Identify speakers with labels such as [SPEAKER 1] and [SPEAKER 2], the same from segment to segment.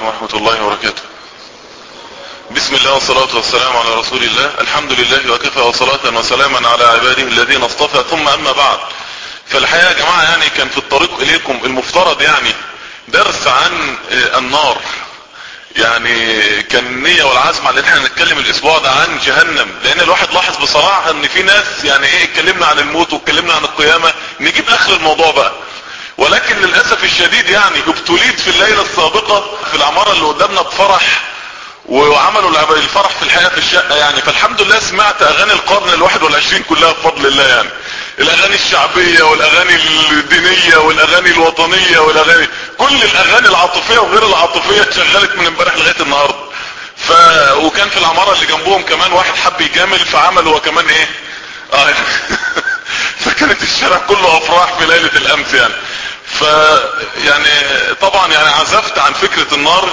[SPEAKER 1] عليكم ورحمة الله وبركاته. بسم الله والصلاة والسلام على رسول الله. الحمد لله وكفى وصلاة وسلاما على عباده الذين اصطفى، ثم اما بعد. فالحقيقة يا جماعة يعني كان في الطريق اليكم المفترض يعني درس عن النار، يعني كان النية والعزم على ان احنا نتكلم الاسبوع ده عن جهنم، لان الواحد لاحظ بصراحة ان في ناس يعني ايه اتكلمنا عن الموت واتكلمنا عن القيامة، نجيب اخر الموضوع بقى. ولكن للأسف الشديد يعني ابتليت في الليلة السابقة في العمارة اللي قدامنا بفرح، وعملوا الفرح في الحقيقة في الشقة يعني. فالحمد لله سمعت اغاني القرن ال21 كلها بفضل الله، يعني الاغاني الشعبية والاغاني الدينية والاغاني الوطنية والاغاني كل الاغاني العاطفية وغير العاطفية اتشغلت من امبارح لغاية النهاردة. وكان في العمارة اللي جنبهم كمان واحد حب يجامل فعمل هو كمان ايه فكانت الشارع كله افراح في ليلة الامس يعني. يعني طبعا يعني عزفت عن فكرة النار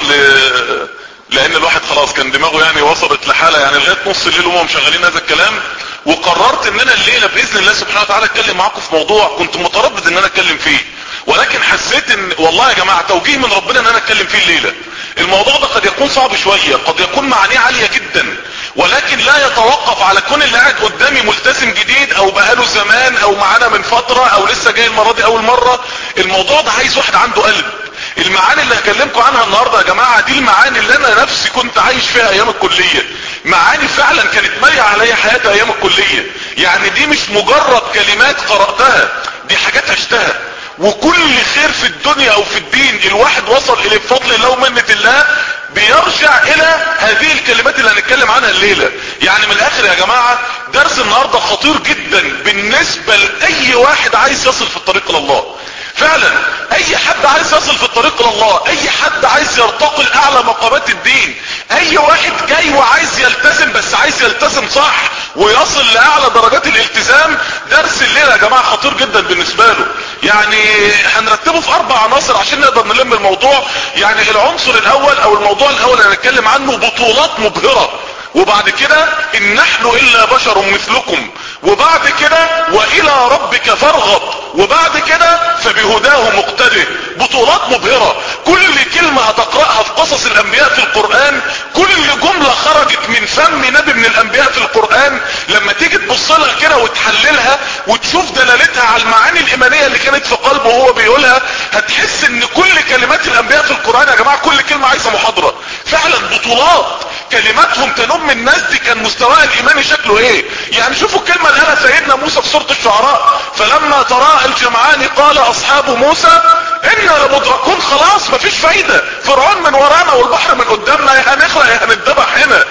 [SPEAKER 1] لان الواحد خلاص كان دماغه يعني وصلت لحالة يعني لغاية نص الليل وهم مشغلين هذا الكلام. وقررت ان انا الليلة باذن الله سبحانه وتعالى اتكلم معاكم في موضوع كنت متردد ان انا اتكلم فيه، ولكن حسيت ان والله يا جماعة توجيه من ربنا ان انا اتكلم فيه الليلة. الموضوع ده قد يكون صعب شوية، قد يكون معانيه عالية جدا، ولكن لا يتوقف على كون اللي قاعد قدامي ملتزم جديد او بقاله زمان او معانا من فترة او لسه جاي المرة دي اول مرة. الموضوع ده عايز واحد عنده قلب. المعاني اللي هكلمكم عنها النهاردة يا جماعة دي المعاني اللي انا نفسي كنت عايش فيها ايام الكلية، معاني فعلا كانت مالية عليا حياتي ايام الكلية. يعني دي مش مجرد كلمات قرأتها، دي حاجات عشتها. وكل خير في الدنيا او في الدين الواحد وصل اليه بفضل الله ومنة الله بيرجع الى هذه الكلمات اللي هنتكلم عنها الليلة. يعني من الاخر يا جماعة درس النهاردة خطير جدا بالنسبة لاي واحد عايز يصل في الطريق الى الله. فعلا اي حد عايز يصل في الطريق الى الله، اي حد عايز يرتقي لاعلى مقامات الدين، اي واحد جاي وعايز يلتزم بس عايز يلتزم صح ويصل لاعلى درجات الالتزام، درس الليلة يا جماعة خطير جدا بالنسبة له. يعني هنرتبه في 4 عناصر عشان نقدر نلم الموضوع. يعني العنصر الاول او الموضوع الاول اللي هنتكلم عنه بطولات مبهرة، وبعد كده ان نحن الا بشر مثلكم، وبعد كده والى ربك فارغب، وبعد كده فبهداه مقتده. بطولات مبهرة، كل كلمة هتقرأها في قصص الانبياء في القرآن، كل جملة خرجت من فم نبي من الانبياء في القرآن لما تيجي تبص لها كده وتحللها وتشوف دلالتها على المعاني الايمانية اللي كانت في قلبه وهو بيقولها، هتحس ان كل كلمات الانبياء في القرآن يا جماعة كل كلمة عايزة محاضرة. فعلا بطولات، كلماتهم تنم الناس دي كان مستواها الايماني شكله ايه. يعني شوفوا الكلمة اللي قالها سيدنا موسى في سورة الشعراء: فلما تراءى الجمعان قال اصحاب موسى انا لمدركون. خلاص مفيش فايدة، فرعون من ورانا والبحر من قدامنا، يا هنغرق يا هنتذبح هنا.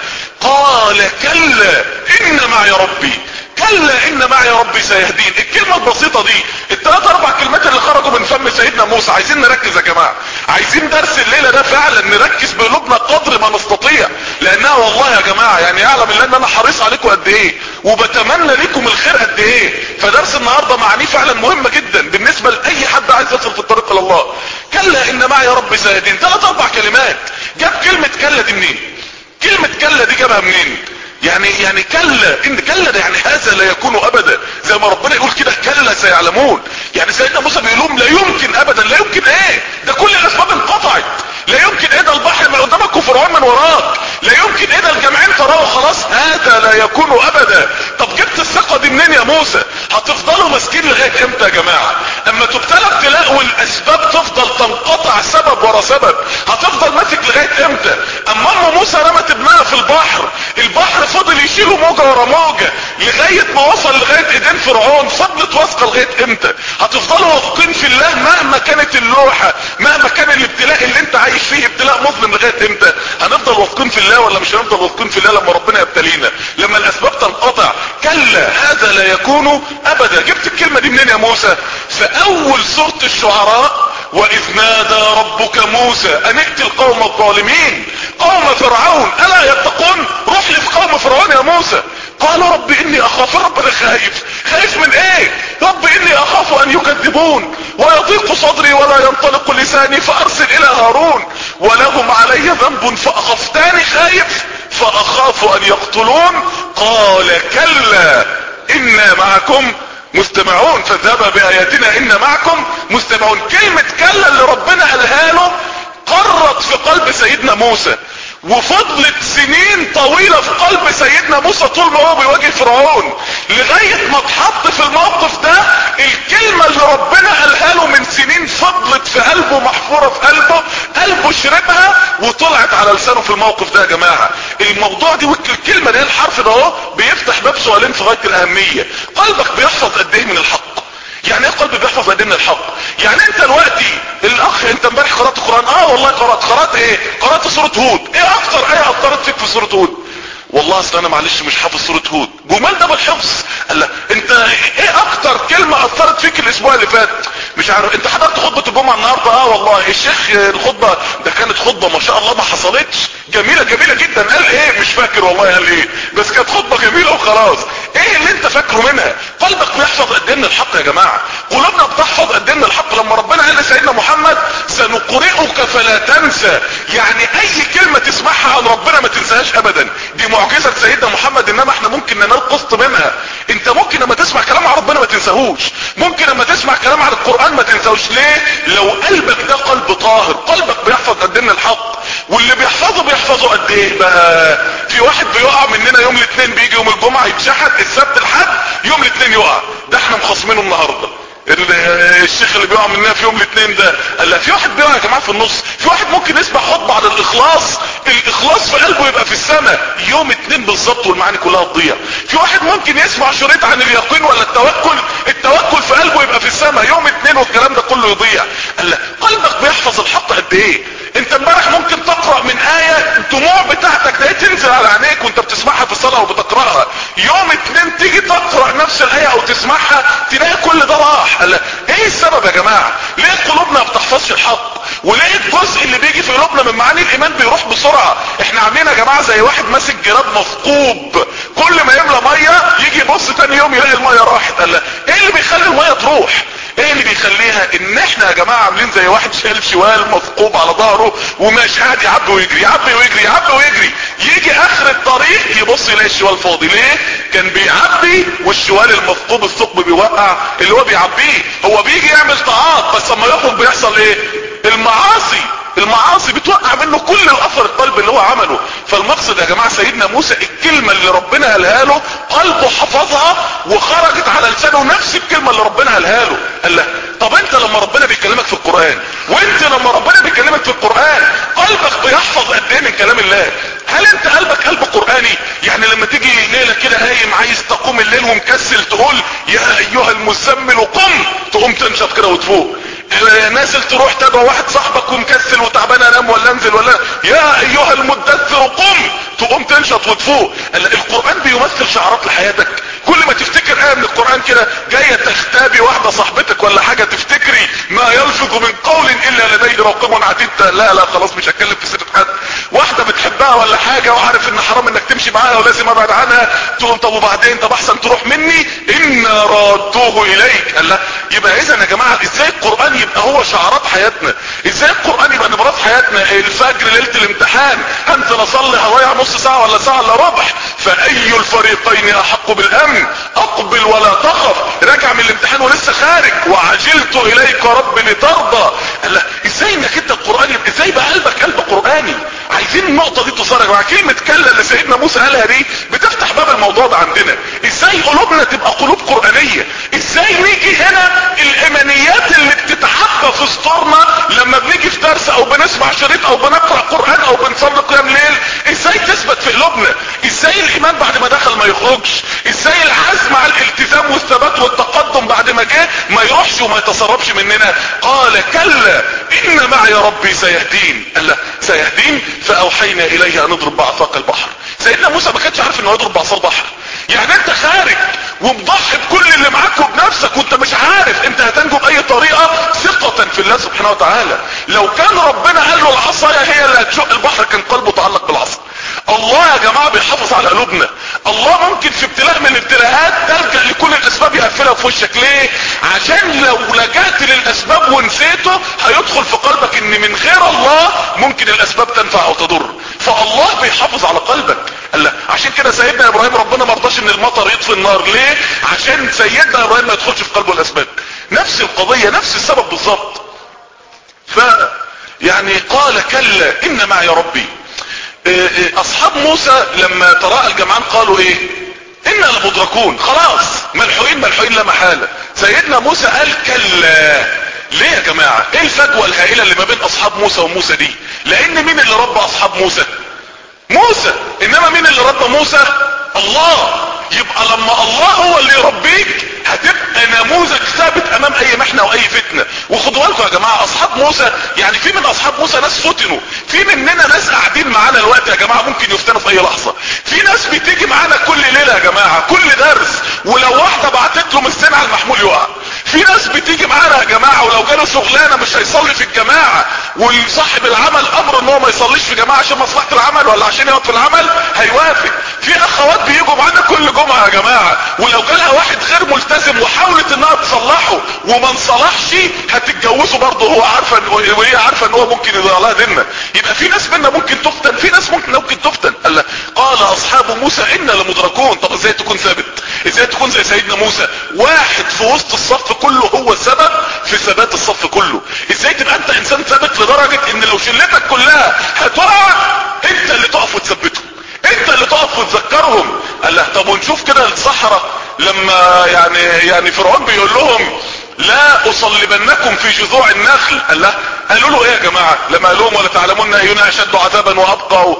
[SPEAKER 1] قال كلا ان معي ربي، كلا ان معي ربي سيهدين. الكلمة البسيطة دي، الثلاث 4 كلمات اللي خرجوا من فم سيدنا موسى. عايزين نركز يا جماعة، عايزين درس الليلة ده فعلا نركز بقلوبنا قدر ما نستطيع، لانها والله يا جماعة يعني يعلم الله ان انا حريص عليكم قد ايه وبتمنى لكم الخير قد ايه. فدرس النهاردة معانيه فعلا مهمة جدا بالنسبة لاي حد عايز يصل في الطريق الى الله. كلا ان معي ربي سيهدين، 3 4 كلمات. جاب كلمة كلا دي منين؟ كلمة كلا دي جابها منين؟ يعني كلا، ان كلا ده يعني هذا لا يكون ابدا، زي ما ربنا يقول كده كلا سيعلمون. يعني سيدنا موسى بيقول لهم لا يمكن ابدا. لا يمكن ايه؟ ده كل الاسباب انقطعت. لا يمكن ايه؟ ده البحر من قدامك وفرعون من وراك. لا يمكن ايه؟ ده الجمعين تراه خلاص. هذا لا يكون ابدا. طب جبت الثقة دي منين يا موسى؟ هتفضلوا ماسكين لغاية امتى يا جماعة؟ اما تبتلى ابتلاء والاسباب تفضل تنقطع سبب ورا سبب، هتفضل ماسك لغاية امتى؟ اما ام موسى رمت ابنها في البحر، البحر فضل يشيله موجة ورا موجة لغاية ما وصل لغاية ايدين فرعون. فضلت واثقة لغاية امتى؟ هتفضلوا واثقين في الله مهما كانت اللوحة، مهما كان الابتلاء اللي انت عايش فيه ابتلاء مظلم، لغاية امتى؟ هنفضل واثقين في الله ولا مش هنفضل واثقين في الله لما ربنا يبتلينا، لما الاسباب تنقطع؟ كلا هذا لا يكون ابدا. جبت الكلمة دي منين يا موسى؟ في اول سورة الشعراء: واذ نادى ربك موسى ان ائت القوم الظالمين قوم فرعون الا يتقون. روح لي في قوم فرعون يا موسى. قال رب اني اخاف. رب انا خايف من ايه؟ رب اني اخاف ان يكذبون ويضيق صدري ولا ينطلق لساني فارسل الى هارون ولهم علي ذنب فاخفتاني. خايف فاخاف ان يقتلون. قال كلا انا معكم مستمعون فاذهبا باياتنا انا معكم مستمعون. كلمة كلا اللي ربنا قالها له قرت في قلب سيدنا موسى، وفضلت سنين طويلة في قلب سيدنا موسى طول ما هو بيواجه فرعون، لغاية ما اتحط في الموقف ده الكلمة اللي ربنا قالها له من سنين فضلت في قلبه، محفورة في قلبه شربها وطلعت على لسانه في الموقف ده. يا جماعة الموضوع دي والكلمة دي الحرف ده اهو بيفتح باب سؤالين في غاية الاهمية. قلبك بيحفظ قد ايه من الحق؟ يعني ايه قلبي بيحفظ قد ايه من الحق؟ يعني انت دلوقتي الاخ، انت امبارح قرأت القرآن؟ والله قرأت ايه؟ قرأت سورة هود. ايه اكتر ايه اثرت فيك في سورة هود؟ والله اصل انا معلش مش حافظ سورة هود. جمال ده بالحفظ. قال لا انت ايه اكتر كلمة اثرت فيك الاسبوع اللي فات؟ مش عارف. انت حضرت خطبة الجمعة النهاردة؟ والله الشيخ الخطبة ده كانت خطبة ما شاء الله ما حصلتش، جميلة جدا. قال ايه؟ مش فاكر والله قال ايه، بس كانت خطبة جميلة وخلاص. ايه اللي انت فاكره منها؟ قلبك بيحفظ قد ايه من الحق يا جماعة؟ قلوبنا بتحفظ قد ايه من الحق؟ لما ربنا قال لسيدنا محمد سنقرئك فلا تنسى، يعني اي كلمة تسمعها عن ربنا ما تنساهاش ابدا. دي معجزة سيدنا محمد، انما احنا ممكن ننال قسط منها. انت ممكن لما تسمع كلام عن ربنا ما تنساهوش، ممكن لما تسمع كلام عن القرآن ما تنساهوش. ليه؟ لو قلبك ده قلب طاهر. قلبك بيحفظ قد ايه من الحق؟ واللي بيحفظه قد ايه بقى؟ في واحد بيقع مننا يوم الاثنين، بيجي يوم الجمعة يتشحت، السبت الحد، يوم الاثنين يقع. ده احنا مخصمينه النهارده. الشيخ اللي بيقع مننا في يوم الاثنين ده. قال لا، في واحد بيقع يا جماعه في النص. في واحد ممكن يسمع خطبه عن الاخلاص في قلبه يبقى في السماء يوم اثنين بالظبط والمعاني كلها تضيع. في واحد ممكن يسمع شريط عن اليقين ولا التوكل في قلبه يبقى في السماء يوم اثنين والكلام ده كله يضيع. قال لا، قلبك بيحفظ الحق قد ايه؟ انت امبارح ممكن تقرأ من آية الدموع بتاعتك ده تنزل على عينيك وانت بتسمعها في الصلاة وبتقرأها، يوم اتنين تيجي تقرأ نفس الآية او تسمعها تلاقي كل ده راح. قال ايه السبب يا جماعة؟ ليه قلوبنا ما بتحفظش الحق؟ وليه الجزء اللي بيجي في قلوبنا من معاني الايمان بيروح بسرعة؟ احنا عاملين يا جماعة زي واحد ماسك جراد مثقوب، كل ما يملى مية يجي يبص تاني يوم يلاقي المية راحت. قال ايه اللي بيخلي المية تروح؟ ايه اللي بيخليها؟ ان احنا يا جماعة عاملين زي واحد شايل شوال مثقوب على ظهره وماشي قاعد يعبي ويجري، يجي اخر الطريق يبص يلاقي الشوال فاضي. ليه؟ كان بيعبي والشوال المثقوب الثقب بيوقع اللي هو بيعبيه. هو بيجي يعمل طاعات بس لما يخرج بيحصل ايه؟ المعاصي بتوقع منه كل الاثر القلب اللي هو عمله. فالمقصد يا جماعة سيدنا موسى الكلمة اللي ربنا قالها له قلبه حفظها وخرجت على لسانه نفس الكلمة اللي ربنا قالها له. قال له طب انت لما ربنا بيكلمك في القرآن وانت لما ربنا بيكلمك في القرآن قلبك بيحفظ قد ايه من كلام الله؟ هل انت قلبك قلب قرآني؟ يعني لما تيجي ليلة كده هايم عايز تقوم الليل ومكسل تقول يا ايها المزمل قم، تقوم تنشط كده وتفوق. نازل تروح تدعو واحد صاحبك ومكسل وتعبان انام ولا انزل ولا يا ايها المدثر قم، تقوم تنشط وتفوق. القرآن بيمثل شعارات لحياتك. كل ما تفتكر آية من القرآن كده جاية تختابي واحدة صاحبتك ولا حاجة تفتكري ما يلفظ من قول الا لديه رقيب عتيد. لا خلاص مش هتكلم في سيرة حد. واحدة بتحبها ولا حاجة وعارف ان حرام انك تمشي معاها ولازم ابعد عنها، تقول طب وبعدين؟ طب احسن تروح مني، انا رادوه اليك. قال لا، يبقى اذا يا جماعة ازاي القرآن يبقى هو شعارات حياتنا؟ ازاي القرآن يبقى نبرات حياتنا؟ الفجر ليلة الامتحان انت اصلي هضيع نص ساعة ولا ساعة الا ربع، فاي الفريقين احق بالامن؟ اقبل ولا تخف. راجع من الامتحان ولسه خارج وعجلت اليك رب لترضى. قال لا، ازاي انك انت القرآن يبقى ازاي بقى قلبك قلب قرآني؟ عايزين النقطة دي تصارع مع كلمة كلا اللي سيدنا موسى قالها دي بتفتح باب الموضوع ده عندنا. ازاي قلوبنا تبقى قلوب قرآنية؟ ازاي نيجي هنا الايمانيات اللي بتتعبى في صدورنا لما بنيجي في درس او بنسمع شريط او بنقرأ قرآن او بنصلي قيام ليل، ازاي تثبت في قلوبنا؟ ازاي الايمان بعد ما دخل ما يخرجش؟ ازاي العزم على الالتزام والثبات والتقدم بعد ما جه ما يروحش وما يتسربش مننا؟ قال كلا ان معي ربي سيهدين. قال لا، سيهدين فاوحينا اليه ان اضرب بعصاك البحر. سيدنا موسى ما كانش عارف انه يضرب بعصا البحر. يعني انت خارج ومضحي بكل اللي معاك وبنفسك وانت مش عارف انت هتنجو باي طريقة ثقة في الله سبحانه وتعالى. لو كان ربنا قال له العصاية هي اللي هتشق البحر كان قلبه تعلق بالعصا. الله يا جماعة بيحافظ على قلوبنا. الله ممكن في ابتلاء من الابتلاءات تلجأ لكل الاسباب يقفلها في وشك. ليه؟ عشان لو لجأت للاسباب ونسيته هيدخل في قلبك ان من غير الله ممكن الاسباب تنفع او تضر. فالله بيحافظ على قلبك. قال لا، عشان كده سيدنا ابراهيم ربنا ما رضاش ان المطر يطفي النار. ليه؟ عشان سيدنا ابراهيم ما يدخلش في قلبه الاسباب. نفس القضية نفس السبب بالظبط. يعني قال كلا ان معي ربي. اصحاب موسى لما تراءى الجمعان قالوا ايه؟ انا لمدركون، خلاص ملحوقين لا محالة. سيدنا موسى قال كلا. ليه يا جماعة؟ ايه الفجوة الهائلة اللي ما بين اصحاب موسى وموسى دي؟ لان مين اللي ربى اصحاب موسى؟ موسى. انما مين اللي ربى موسى؟ الله. يبقى لما الله هو اللي يربيك هتبقى نموذج ثابت امام اي محنة واي فتنة. وخدوا بالكم يا جماعة، اصحاب موسى يعني في من اصحاب موسى ناس فتنوا، في مننا ناس قاعدين معانا الوقت يا جماعة ممكن يفتنوا في اي لحظة، في ناس بتيجي معانا كل ليلة يا جماعة كل درس ولو واحدة بعتت له من السن على المحمول يقع. في ناس بتيجي معانا يا جماعة ولو جاله شغلانة مش هيصلي في الجماعة وصاحب العمل امر ان هو ما يصليش في جماعة عشان مصلحة العمل ولا عشان يقعد في العمل هيوافق. في اخوات بيجوا معانا كل جمعة يا جماعة ولو جالها واحد غير ملتزم وحاولت انها تصلحه وما انصلحش هتتجوزه برضه وهو عارفة وهي عارفة ان هو ممكن يضيع لها ديننا. يبقى في ناس منا ممكن تفتن، في ناس ممكن تفتن. قال اصحاب موسى انا لمدركون. طب ازاي تكون ثابت؟ ازاي تكون زي سيدنا موسى واحد في وسط الصف كله هو السبب في ثبات الصف كله؟ ازاي تبقى انت انسان ثابت لدرجة ان لو شلتك كلها هتقع انت اللي تقف وتثبتهم، انت اللي تقف وتذكرهم؟ قال له طب ونشوف كده الصحراء لما يعني فرعون بيقول لهم لا اصلبنكم في جذوع النخل. قال له قالوا له ايه يا جماعة لما قال لهم ولا تعلمون اينا اشد عذابا وابقى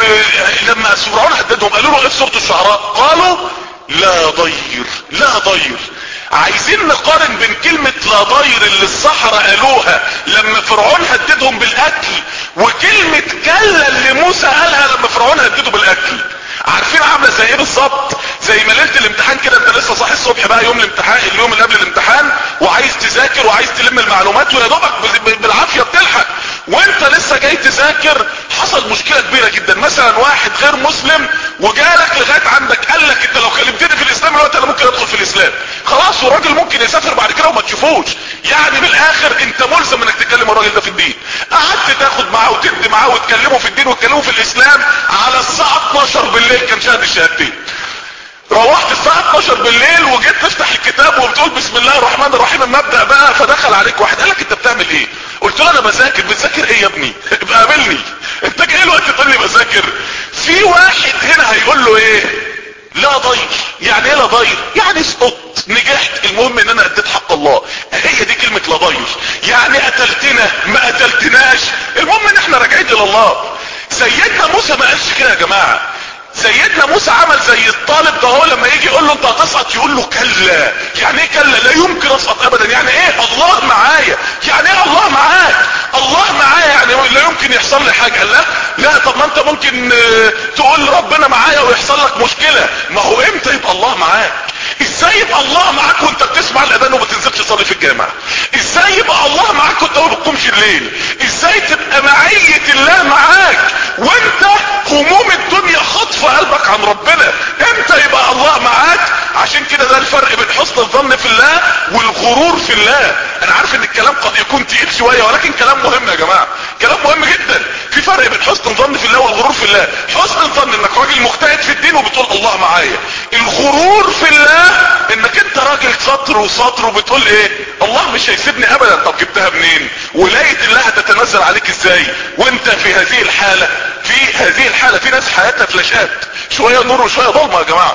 [SPEAKER 1] ولما فرعون هددهم قالوا له ايه في سورة الشعراء؟ قالوا لا ضير لا ضير. عايزين نقارن بين كلمة لا ضير اللي السحرة قالوها لما فرعون هددهم بالاكل وكلمة كلا اللي موسى قالها لما فرعون هدده بالاكل. عارفين عامله زي ايه بالظبط؟ زي ما ليله الامتحان كده انت لسه صاحي الصبح بقى يوم الامتحان اليوم اللي قبل الامتحان وعايز تذاكر وعايز تلم المعلومات ويا دوبك بالعافيه بتلحق وانت لسه جاي تذاكر حصل مشكله كبيره جدا. مثلا واحد غير مسلم وجالك لغايه عندك قال لك انت لو كلمتني في الاسلام الوقت انا ممكن ادخل في الاسلام. خلاص والراجل ممكن يسافر بعد كده وما تشوفوش. يعني بالاخر انت ملزم انك تكلم الراجل ده في الدين. قعدت تاخد معاه وتدي معاه وتكلمه في الدين وتكلمه في الاسلام على الساعه 12 بالليل كان شاهد الشهادتين. روحت الساعة 12 بالليل وجيت تفتح الكتاب وبتقول بسم الله الرحمن الرحيم اما ابدأ بقى، فدخل عليك واحد قال لك انت بتعمل ايه؟ قلت له انا بذاكر. بتذاكر ايه يا ابني؟ ابقى قابلني. انت جاي الوقت تقول لي بذاكر؟ في واحد هنا هيقول له ايه؟ لا ضير. يعني ايه لا ضير؟ يعني اسقط نجحت المهم ان انا اديت حق الله. هي دي كلمة لا ضير. يعني قتلتنا ما قتلتناش المهم ان احنا راجعين الى الله. سيدنا موسى ما قالش كده يا جماعة. سيدنا موسى عمل زي الطالب ده هو لما يجي يقول له انت هتسقط يقول له كلا. يعني ايه كلا؟ لا يمكن اسقط ابدا. يعني ايه الله معايا؟ يعني ايه الله معاك؟ الله معايا يعني لا يمكن يحصل لي حاجة. لا لا طب ما انت ممكن تقول ربنا معايا ويحصل لك مشكلة. ما هو امتى يبقى الله معاك؟ ازاي يبقى الله معاك وانت بتسمع الاذان وما تنزلش تصلي في الجامع؟ ازاي يبقى الله معاك وانت ما بتقومش الليل؟ ازاي تبقى معية الله معاك وانت هموم الدنيا خاطفة قلبك عن ربنا؟ امتى يبقى الله معاك؟ عشان كده ده الفرق بين حسن الظن في الله والغرور في الله. انا عارف ان الكلام قد يكون تقيل شوية ولكن كلام مهم يا جماعة، كلام مهم جدا. في فرق بين حسن الظن في الله والغرور في الله. حسن الظن انك راجل مجتهد في الدين وبتقول الله معايا. الغرور في الله انك انت راجل سطر وسطر وبتقول ايه؟ الله مش هيسيبني ابدا. طب جبتها منين؟ ولاية الله هتتنزل عليك ازاي وانت في هذه الحالة؟ في هذه الحالة في ناس حياتها فلاشات، شوية نور وشوية ضلمة يا جماعة.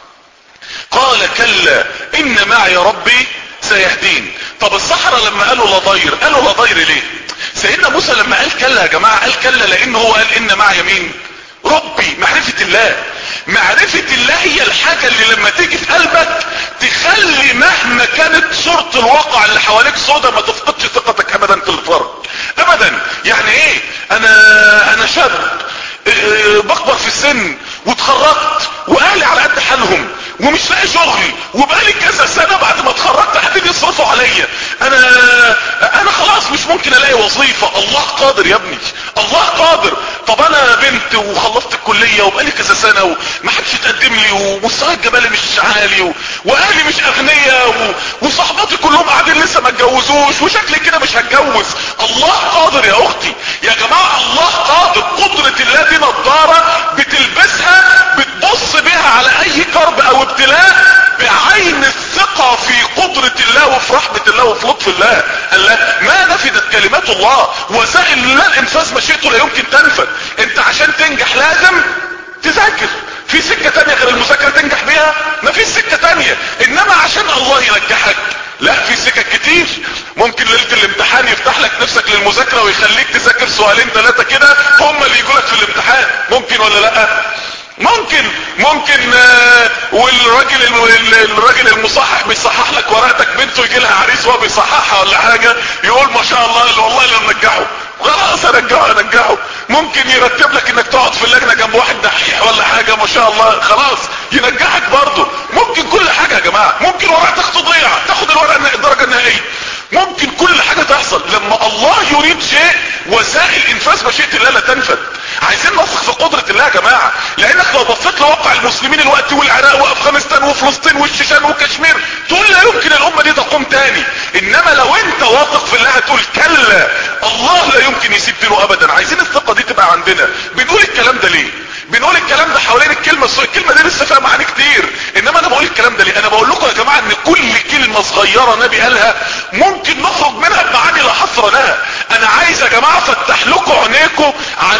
[SPEAKER 1] قال كلا ان معي ربي سيهدين. طب السحرة لما قالوا لا ضير قالوا لا ضير ليه؟ سيدنا موسى لما قال كلا يا جماعة قال كلا لان هو قال ان معي مين؟ ربي. معرفة الله. معرفة الله هي الحاجة اللي لما تيجي في قلبك تخلي مهما كانت صورة الواقع اللي حواليك سودة ما تفقدش ثقتك ابدا في الفرق ابدا. يعني ايه؟ انا شاب بكبر في السن واتخرجت واهلي على قد حالهم ومش لاقي شغل وبقالي كذا سنة بعد ما اتخرجت قاعدين يصرفوا عليا. انا خلاص مش ممكن الاقي وظيفة. الله قادر يا ابني، الله قادر. طب انا بنت وخلصت الكلية وبقالي كذا سنة وما حدش يتقدم لي ومستوى الجمال مش عالي واهلي مش اغنياء وصحباتي كلهم قاعدين لسه ما اتجوزوش وشكلي كده مش هتجوز. الله قادر يا اختي يا جماعة، الله قادر. قدرة الله دي نظارة بتلبسها بتبص بيها على اي كرب او ابتلاء بعين الثقة في قدرة الله وفي رحمة الله وفي لطف الله. قال لا، ما نفدت كلمات الله، وسائل لا الانفاذ مشيئته لا يمكن تنفذ. انت عشان تنجح لازم تذاكر. في سكة تانية غير المذاكرة تنجح بيها؟ ما فيش سكة تانية. انما عشان الله ينجحك لا، في سكك كتير. ممكن ليلة الامتحان يفتح لك نفسك للمذاكرة ويخليك تذاكر سؤالين ثلاثة كده هم اللي يجوا لك في الامتحان. ممكن ولا لا؟ ممكن والراجل المصحح بيصحح لك ورقتك، بنته يجي لها عريس وهو بيصححها ولا حاجة، يقول ما شاء الله والله لا ننجحه، خلاص انجحه. ممكن يرتب لك انك تقعد في اللجنة جنب واحد دحيح ولا حاجة، ما شاء الله خلاص ينجحك برضه. ممكن كل حاجة يا جماعة. ممكن ورقتك تضيع تاخد الدرجة النهائية. ممكن كل حاجة تحصل. لما الله يريد شيء وسائل انفاذ مشيئة الله لا تنفذ. عايزين نثق في قدرة الله يا جماعة، لانك لو بصيت لواقع المسلمين الوقت والعراق وافغانستان وفلسطين والشيشان وكشمير تقول لا يمكن الامة دي تقوم تاني. انما لو انت واثق في الله هتقول كلا، الله لا يمكن يسيب دينه ابدا. عايزين الثقة دي تبقى عندنا. بنقول الكلام ده ليه؟ بنقول الكلام ده حوالين الكلمة دي لسه فيها معاني كتير. انما انا بقول الكلام ده ليه؟ انا بقول لكم يا جماعة ان كل كلمة صغيرة نبي قالها ممكن نخرج منها بمعاني لا حصر لها. انا عايز يا جماعة افتح لكم عينيكم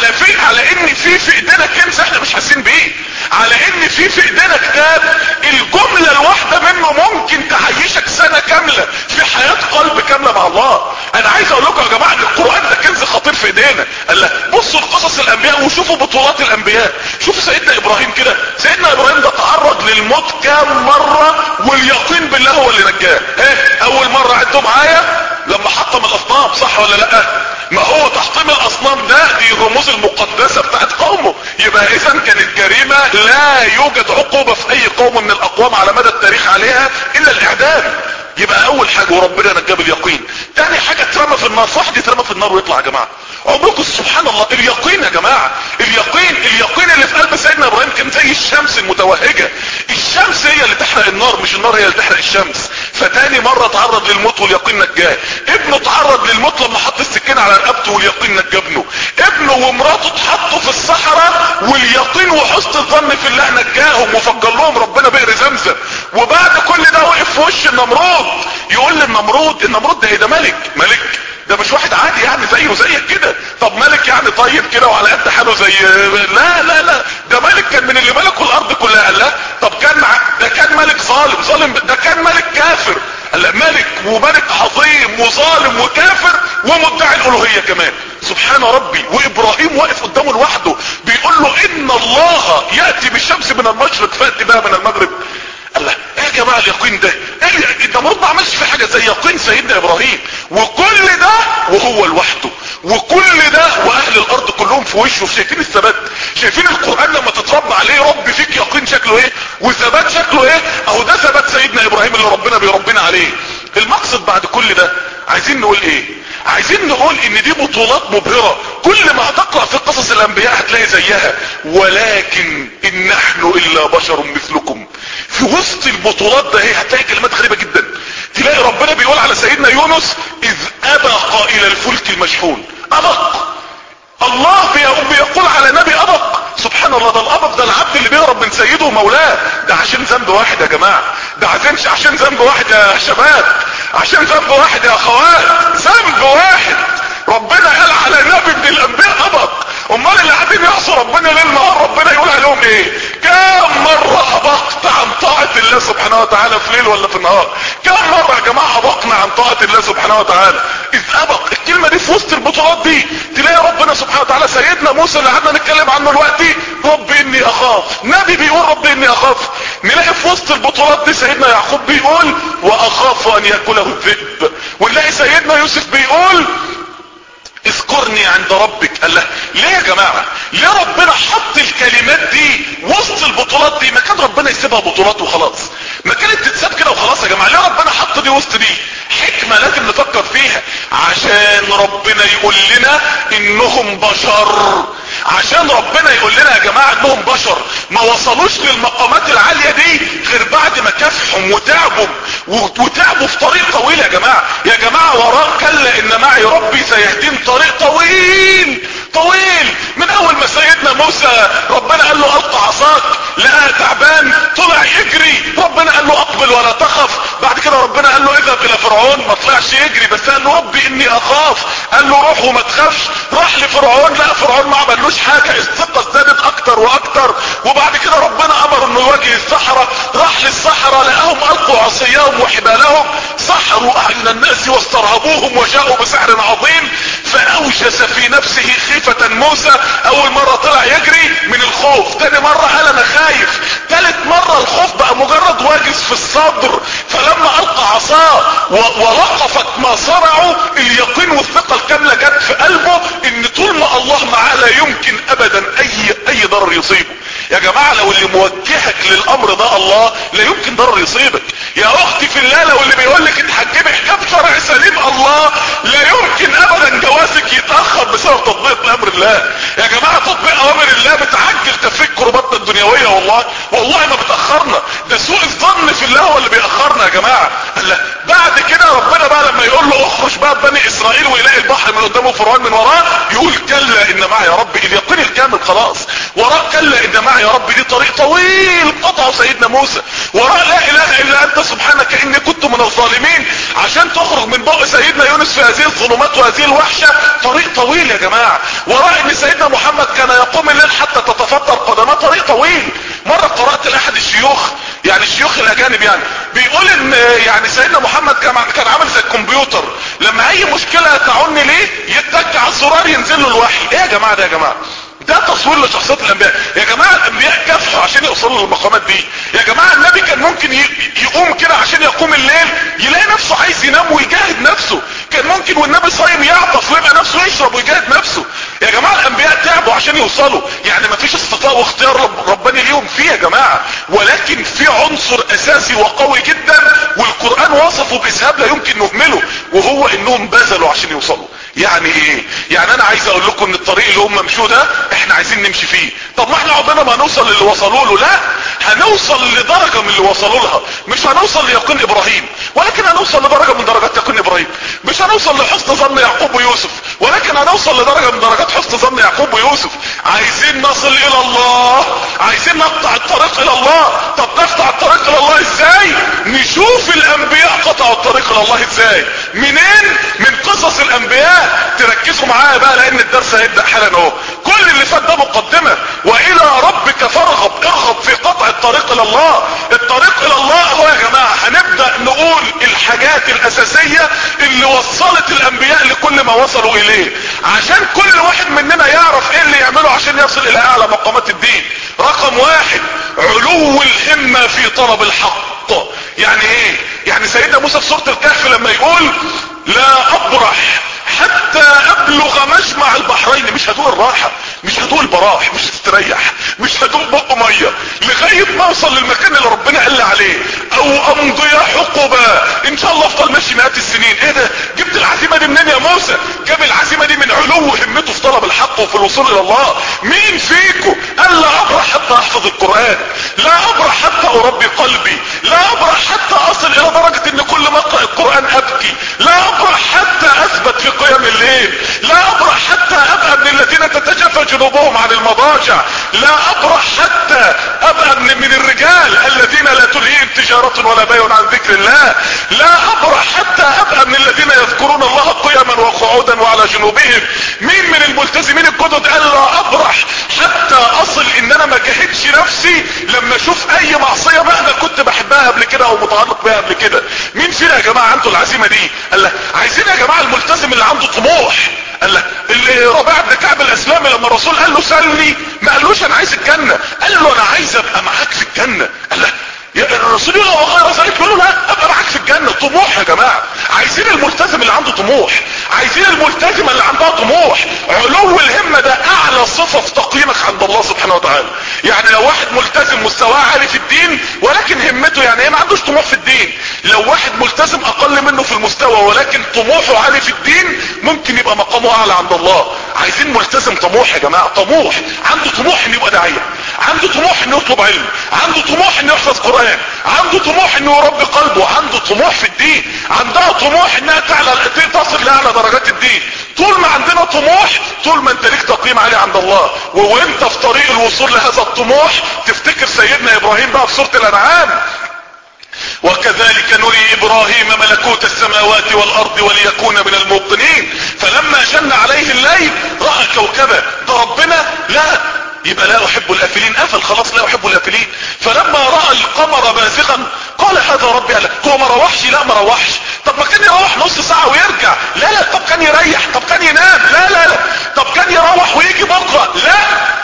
[SPEAKER 1] على ان في ايدينا كنز احنا مش حاسين بيه، على ان في ايدينا كتاب الجملة الواحدة منه ممكن تعيشك سنة كاملة في حياة قلب كاملة مع الله. انا عايز اقول لكم يا جماعة ان القرآن ده كنز خطير في ايدينا. قال لا، بصوا لقصص الانبياء وشوفوا بطولات الانبياء. شوفوا سيدنا ابراهيم كده. سيدنا ابراهيم ده تعرض للموت كام مرة واليقين بالله هو اللي نجاه. اول مرة عدوا معايا لما حطم الاصنام، صح ولا لا؟ ما هو تحطيم الاصنام ده دي الرموز المقدسة بتاعت قومه. يبقى اذا كانت جريمة لا يوجد عقوبة في اي قوم من الاقوام على مدى التاريخ عليها الا الاعدام. يبقى اول حاجة وربنا نجاه باليقين. تاني حاجة اترمى في النار. واحد يترمى في النار ويطلع يا جماعة؟ عمركم سبحان الله اليقين يا جماعة. اليقين اللي في قلب سيدنا ابراهيم كان زي الشمس المتوهجة. الشمس هي اللي تحرق النار مش النار هي اللي تحرق الشمس. فتاني مرة تعرض للموت واليقين نجاه. ابنه تعرض للموت لما حط السكين على رقبته واليقين نجاه ابنه. ابنه ومراته اتحطوا في الصحراء واليقين وحسن الظن في الله نجاهم وفجر لهم ربنا بئر زمزم. وبعد كل ده وقف في وش النمرود يقول النمرود ده ايه؟ ده ملك ده مش واحد عادي يعني زيه زيك كده. طب ملك يعني طيب كده وعلى قد حاله زي لا ده ملك كان من اللي ملكوا الارض كلها. قال لا، طب ده كان ملك ظالم ده كان ملك كافر. قال لا، ملك وملك عظيم وظالم وكافر ومدعي الالوهية كمان. سبحان ربي. وابراهيم واقف قدامه لوحده بيقول له ان الله يأتي بالشمس من المشرق فأتي بها من المغرب. الله، ايه يا جماعة اليقين ده؟ ده ما عملش في حاجة زي يقين سيدنا ابراهيم. وكل ده وهو لوحده، وكل ده واهل الارض كلهم في وشه. شايفين الثبات؟ شايفين القرآن لما تتربى عليه رب فيك يقين شكله ايه وثبات شكله ايه؟ اهو ده ثبات سيدنا ابراهيم اللي ربنا بيربينا عليه. المقصد بعد كل ده عايزين نقول ايه؟ عايزين نقول ان دي بطولات مبهرة. كل ما هتقرأ في قصص الانبياء هتلاقي زيها. ولكن ان نحن الا بشر مثلكم. في وسط البطولات ده هتلاقي كلمات غريبة جدا. تلاقي ربنا بيقول على سيدنا يونس اذ ابق الى الفلك المشحون. ابق. الله بيقول على نبي ابق. سبحان الله. ده الابق ده العبد اللي بيهرب من سيده ومولاه. ده عشان ذنب واحد يا جماعة. ده عشان ذنب واحد يا شباب. عشان ذنب واحد يا اخوات. ذنب واحد ربنا قال على نبي من الانبياء ابق. امال اللي قاعدين يعصوا ربنا ليل نهار ربنا يقول عليهم ايه؟ كم مرة ابقت عن طاعة الله سبحانه وتعالى في ليل ولا في النهار؟ كم مرة يا جماعة ابقنا عن طاعة الله سبحانه وتعالى؟ اذ ابق. الكلمة دي في وسط البطولات دي تلاقي ربنا سبحانه وتعالى سيدنا موسى اللي قعدنا نتكلم عنه دلوقتي رب اني اخاف. نبي بيقول رب اني اخاف. نلاقي في وسط البطولات دي سيدنا يعقوب بيقول واخاف ان ياكله الذئب. ونلاقي سيدنا يوسف بيقول اذكرني عند ربك. قال له ليه يا جماعة؟ ليه ربنا حط الكلمات دي وسط البطولات دي؟ ما كان ربنا يسيبها بطولات وخلاص، ما كانت تتساب كده وخلاص يا جماعة. ليه ربنا حط دي وسط دي؟ حكمة لازم نفكر فيها. عشان ربنا يقول لنا انهم بشر. عشان ربنا يقول لنا يا جماعة انهم بشر ما وصلوش للمقامات العالية دي غير بعد ما كافحهم وتعبوا في طريق طويل يا جماعة. يا جماعة وراء كلا ان معي ربي سيهدين. طريق طويل من اول ما سيدنا موسى ربنا قال له القى عصاك لقى تعبان طلع يجري، ربنا قال له اقبل ولا تخف. بعد كده ربنا قال له اذهب الى فرعون، ما طلعش يجري بس قال له ربي اني اخاف، قال له روح وما تخافش. راح لفرعون لقى فرعون ما عملوش حاجه، الثقه ازدادت اكتر واكتر. وبعد كده ربنا امر انه يواجه السحره، راح للسحره لقاهم القوا عصيهم وحبالهم، سحروا اعين الناس واسترهبوهم وجاءوا بسحر عظيم. فاوجس في نفسه خيفة موسى، اول مرة طلع يجري من الخوف، تاني مرة قال انا خايف، تالت مرة الخوف بقى مجرد واجس في الصدر. فلما القى عصاه ولقفت ما صنعوا، اليقين والثقة الكاملة جت في قلبه ان طول ما الله معاه لا يمكن ابدا اي ضرر يصيبه. يا جماعة لو اللي موجهك للامر ده الله، لا يمكن ضرر يصيبك. يا اختي في الله، لو اللي بيقولك اتحجبي حجاب شرعي سليم الله، لا يمكن ابدا جوازك يتأخر بسبب تطبيق امر الله. يا جماعة تطبيق اوامر الله بتعجل تفريج كرباتنا الدنيوية، والله ما بتأخرنا، ده سوء الظن في الله هو اللي بيأخرنا يا جماعة. بعد كده ربنا بقى لما يقول له اخرج بقى بني اسرائيل ويلاقي البحر من قدامه فرعون من وراه، يقول كلا ان معي يا رب، اليقين الكامل خلاص. وراه كلا ان معي يا رب، دي طريق طويل قطعه سيدنا موسى. وراه لا اله الا انت سبحانك اني كنت من الظالمين، عشان تخرج من بق سيدنا يونس في هذه الظلمات وهذه الوحشة طريق طويل يا جماعة. وراه ان سيدنا محمد كان يقوم الليل حتى تتفطر قدماه طريق طويل. مرة قرأت لاحد الشيوخ، يعني الشيوخ الاجانب، يعني بيقول ان يعني سيدنا محمد كان عامل زي الكمبيوتر، لما اي مشكلة تعن ليه يتك على الزرار ينزل له الوحي. ايه يا جماعة ده؟ يا جماعة ده تصوير لشخصيات الانبياء. يا جماعة الانبياء كافحوا عشان يوصلوا للمقامات دي. يا جماعة النبي كان ممكن يقوم كده عشان يقوم الليل يلاقي نفسه عايز ينام ويجاهد نفسه، كان ممكن والنبي صايم يعطف ويبقى نفسه يشرب ويجاهد نفسه. يا جماعة الانبياء تعبوا عشان يوصلوا، يعني مفيش استطاعة واختيار رباني ليهم فيه يا جماعة، ولكن في عنصر اساسي وقوي جدا والقرآن وصفه باسهاب لا يمكن نهمله، وهو انهم بذلوا عشان يوصلوا. يعني ايه؟ يعني انا عايز اقول لكم ان الطريق اللي هم مشوه ده احنا عايزين نمشي فيه. طب ما احنا عمرنا ما هنوصل للي وصلوا له، لا هنوصل لدرجة من اللي وصلوا لها، مش هنوصل ليقين ابراهيم ولكن هنوصل لدرجة من درجات يقين ابراهيم. مش هنوصل لحسن ظن يعقوب ويوسف ولكن هنوصل لدرجة من درجات حسن ظن يعقوب ويوسف. عايزين نصل الى الله، عايزين نقطع الطريق الى الله. طب نقطع الطريق الى الله ازاي؟ نشوف الانبياء قطعوا الطريق الى الله ازاي. منين؟ من قصص الانبياء. تركزوا معايا بقى لان الدرس هيبدأ حالا اهو. كل اللي فات ده مقدمة، والى ربك فارغب، ارغب في قطع الطريق الى الله. الطريق الى الله اهو يا جماعة. هنبدأ نقول الحاجات الاساسية اللي وصلت الانبياء لكل ما وصلوا اليه، عشان كل واحد مننا يعرف ايه اللي يعمله عشان يصل الى اعلى مقامات الدين. رقم واحد، علو الهمة في طلب الحق. يعني ايه؟ يعني سيدنا موسى في سورة الكهف لما يقول لا ابرح حتى ابلغ مجمع البحرين، مش هدوق الراحة، مش هدوق البراح، مش هستريح، مش هدوق بق مية لغاية ما اوصل للمكان اللي ربنا قال لي عليه، او امضي حقبة ان شاء الله افضل ماشي مئات السنين. ايه ده؟ جبت العزيمة دي منين يا موسى؟ جاب العزيمة دي من علو همته في طلب الحق وفي الوصول الى الله. مين فيكم قال لا ابرح حتى احفظ القرآن، لا ابرح حتى اربي قلبي، لا ابرح حتى اصل الى درجة ان كل ما اقرأ القرآن ابكي، لا ابرح حتى اثبت في قيام الليل، لا ابرح حتى ابقى من الذين تتجافى جنوبهم عن المضاجع، لا ابرح حتى ابقى من الرجال الذين لا تلهيهم تجارة ولا بيع عن ذكر الله، لا ابرح حتى ابقى من الذين يذكرون الله قياما وقعودا وعلى جنوبهم. مين من الملتزمين الجدد قال لا ابرح حتى اصل ان انا ما جاهدش نفسي لما اشوف اي معصية مهما كنت بحبها قبل كده او متعلق بها قبل كده؟ مين فينا يا جماعة عنده العزيمة دي؟ قال لا عايزين يا جماعة الملتزم اللي عنده طموح. قال لا اللي ربيعة بن كعب الاسلامي لما الرسول قال له سلني ما قالوش انا عايز الجنة، قال له انا عايز ابقى معاك في الجنة. قال لا الرسول يقول له وغير ذلك، يقول له لا ابقى معاك في الجنة. طموح يا جماعة. عايزين الملتزم اللي عنده طموح، عايزين الملتزمة اللي عندها طموح. علو الهمة ده اعلى صفة في تقييمك عند الله سبحانه وتعالى. يعني لو واحد ملتزم مستواه عالي في الدين ولكن همته يعني ايه ما عندوش طموح في الدين، لو واحد ملتزم اقل منه في المستوى ولكن طموحه عالي في الدين ممكن يبقى مقامه اعلى عند الله. عايزين ملتزم طموح يا جماعة، طموح عنده طموح ان يبقى داعية، عنده طموح انه يطلب علم، عنده طموح انه يحفظ قرآن، عنده طموح انه يربي قلبه، عنده طموح في الدين، عندها طموح انها تصل لاعلى درجات الدين. طول ما عندنا طموح، طول ما انت ليك تقييم عالي عند الله. وانت في طريق الوصول لهذا الطموح تفتكر سيدنا ابراهيم بقى في سورة الانعام: وكذلك نري ابراهيم ملكوت السماوات والارض وليكون من الموقنين فلما جن عليه الليل رأى كوكبا. ده ربنا؟ لا، يبقى لا احب الافلين، قفل خلاص، لا احب الافلين. فلما رأى القمر بازغا قال هذا ربي. قال هو ما روحش؟ لا ما روحش. طب ما كان يروح نص ساعة ويرجع؟ لا لا. طب كان يريح؟ طب كان ينام؟ لا لا لا. طب كان يروح ويجي بكرة؟ لا.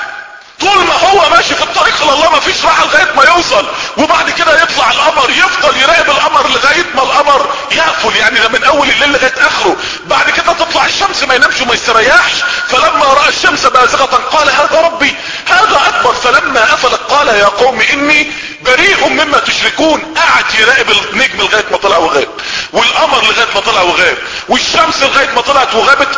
[SPEAKER 1] طول ما هو ماشي في الطريق الى الله ما فيش راحة لغاية ما يوصل. وبعد كده يطلع القمر، يفضل يراقب القمر لغاية ما القمر يقفل، يعني ده من اول الليل لغاية اخره. بعد كده تطلع الشمس ما ينامش وما يستريحش. فلما رأى الشمس بازغة قال هذا ربي هذا اكبر. فلما افلت قال يا قوم اني بريء مما تشركون. قعد يراقب النجم لغاية ما طلع وغاب، والقمر لغاية ما طلع وغاب، والشمس لغاية ما طلعت وغابت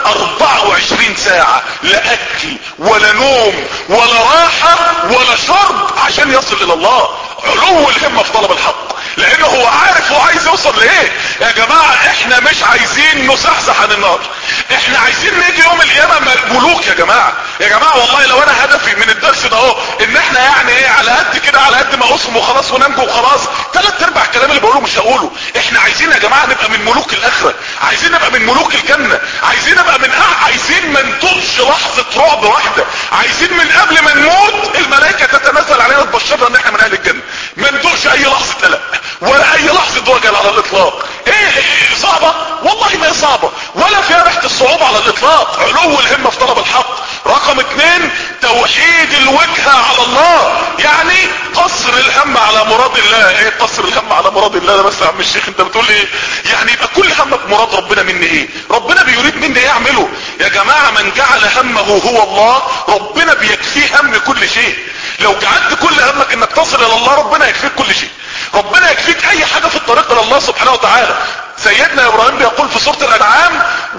[SPEAKER 1] 24 ساعة. لا اكل ولا نوم ولا راحة ولا شرب عشان يصل الى الله. علو الهمة في طلب الحق، لانه هو عارف هو عايز يوصل لايه. يا جماعة احنا مش عايزين نزحزح عن النار، احنا عايزين نيجي يوم القيامة ملوك. يا جماعة يا جماعة والله لو انا هدفي من الدرس ده اهو ان احنا يعني ايه على قد كده، على قد ما اسم وخلاص وننجو وخلاص، 3/4 الكلام اللي بقوله مش هقوله. احنا عايزين يا جماعة نبقى من ملوك الاخرة، عايزين نبقى من ملوك الجنة، عايزين نبقى عايزين ما نطولش لحظة رعب واحدة، عايزين من قبل ما نموت الملائكة تتنزل علينا تبشرنا ان احنا من اهل الجنة. ما ندوقش اي لحظة قلق ولا اي لحظة وجل على الاطلاق. ايه صعبة؟ والله ما هي صعبة ولا فيها ريحة الصعوبة على الاطلاق. علو الهمة في طلب الحق. رقم 2 توحيد الوجهة على الله، يعني قصر الهم على مراد الله. ايه قصر الهم على مراد الله ده بس يا عم الشيخ؟ انت بتقول ايه يعني؟ يبقى كل همك مراد ربنا مني ايه؟ ربنا بيريد مني ايه اعمله؟ يا جماعة من جعل همه هو الله ربنا بيكفيه هم كل شيء. لو جعلت كل همك انك تصل الى الله ربنا يكفيك كل شيء، ربنا يكفيك اي حاجة في الطريق الى الله سبحانه وتعالى. سيدنا ابراهيم بيقول في سورة الانعام: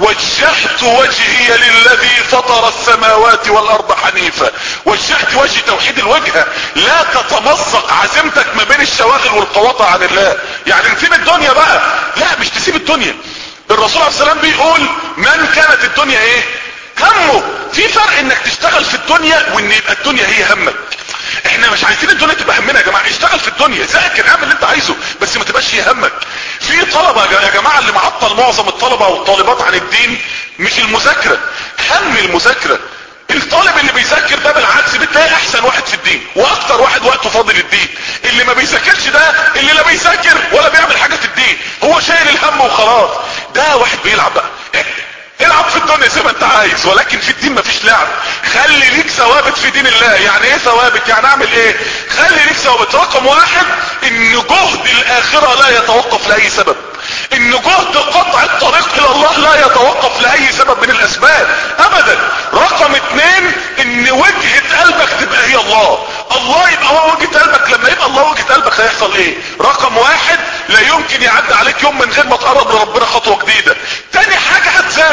[SPEAKER 1] وجهت وجهي للذي فطر السماوات والارض حنيفا. وجهت وجه، توحيد الوجهة. لا تتمزق عزيمتك ما بين الشواغل والقواطع عن الله. يعني نسيب الدنيا بقى؟ لا مش تسيب الدنيا. الرسول عليه السلام بيقول: من كانت الدنيا ايه همه. في فرق انك تشتغل في الدنيا وان يبقى الدنيا هي همك. احنا مش عايزين الدنيا تبقى همنا يا جماعة. اشتغل في الدنيا، ذاكر، اعمل اللي انت عايزه، بس ما تبقاش هي همك. في طلبة يا جماعة اللي معطل معظم الطلبة والطالبات عن الدين مش المذاكرة، هم المذاكرة. الطالب اللي بيذاكر ده بالعكس بتلاقي احسن واحد في الدين واكتر واحد وقته فاضي للدين. اللي ما بيذاكرش ده اللي لا بيذاكر ولا بيعمل حاجة في الدين، هو شايل الهم وخلاص. ده واحد بيلعب بقى. العب في الدنيا زي ما انت عايز، ولكن في الدين مفيش لعب. خلي ليك ثوابت في دين الله. يعني ايه ثوابت؟ يعني اعمل ايه؟ خلي ليك ثوابت. رقم 1 ان جهد الاخرة لا يتوقف لاي سبب، ان جهد قطع الطريق الى الله لا يتوقف لاي سبب من الاسباب ابدا. رقم 2 ان وجهة قلبك تبقى هي الله. الله يبقى هو وجهة قلبك. لما يبقى الله وجهة قلبك هيحصل ايه؟ رقم 1 لا يمكن يعدي عليك يوم من غير ما تقرب لربنا خطوة جديدة. تاني حاجة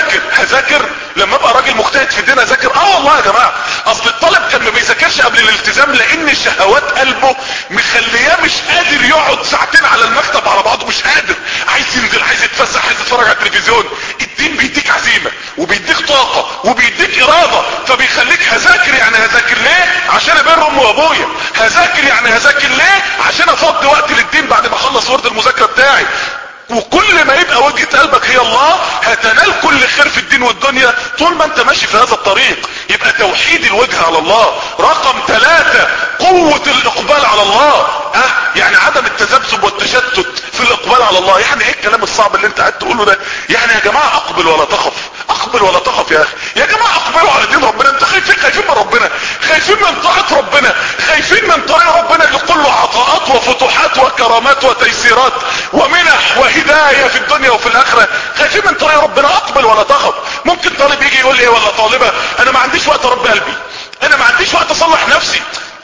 [SPEAKER 1] هذاكر لما ابقى راجل مجتهد في الدين اذاكر. والله يا جماعة اصل الطالب كان ما بيذاكرش قبل الالتزام لان شهوات قلبه مخليه مش قادر يقعد ساعتين على المكتب على بعضه، مش قادر، عايز ينزل، عايز يتفسح، عايز يتفرج على التلفزيون. الدين بيديك عزيمة وبيديك طاقة وبيديك ارادة، فبيخليك هذاكر. يعني هذاكر ليه؟ عشان ابر امي وابويا. هذاكر يعني هذاكر ليه؟ عشان افضي وقت للدين بعد ما اخلص ورد المذاكرة بتاعي. وكل ما يبقى وجهة قلبك هي الله هتنال كل خير في الدين والدنيا طول ما انت ماشي في هذا الطريق. يبقى توحيد الوجه على الله. رقم 3 قوة الاقبال على الله. يعني عدم التذبذب والتشتت في الاقبال على الله. يعني ايه الكلام الصعب اللي انت قاعد تقوله ده؟ يعني يا جماعة اقبل ولا تخف، اقبل ولا تخف يا اخي. يا جماعة اقبلوا على دين ربنا. انتوا خايفين من ربنا، خايفين من طاعة ربنا، خايفين من طريق ربنا اللي كله عطاءات وفتوحات وكرامات وتيسيرات ومنح وهداية في الدنيا وفي الاخرة. خايفين من طريق ربنا، اقبل ولا تخف. ممكن طالب يجي يقول لي ولا طالبة: انا ما عنديش وقت اربي قلبي، انا ما عنديش وقت اصلح نفسي.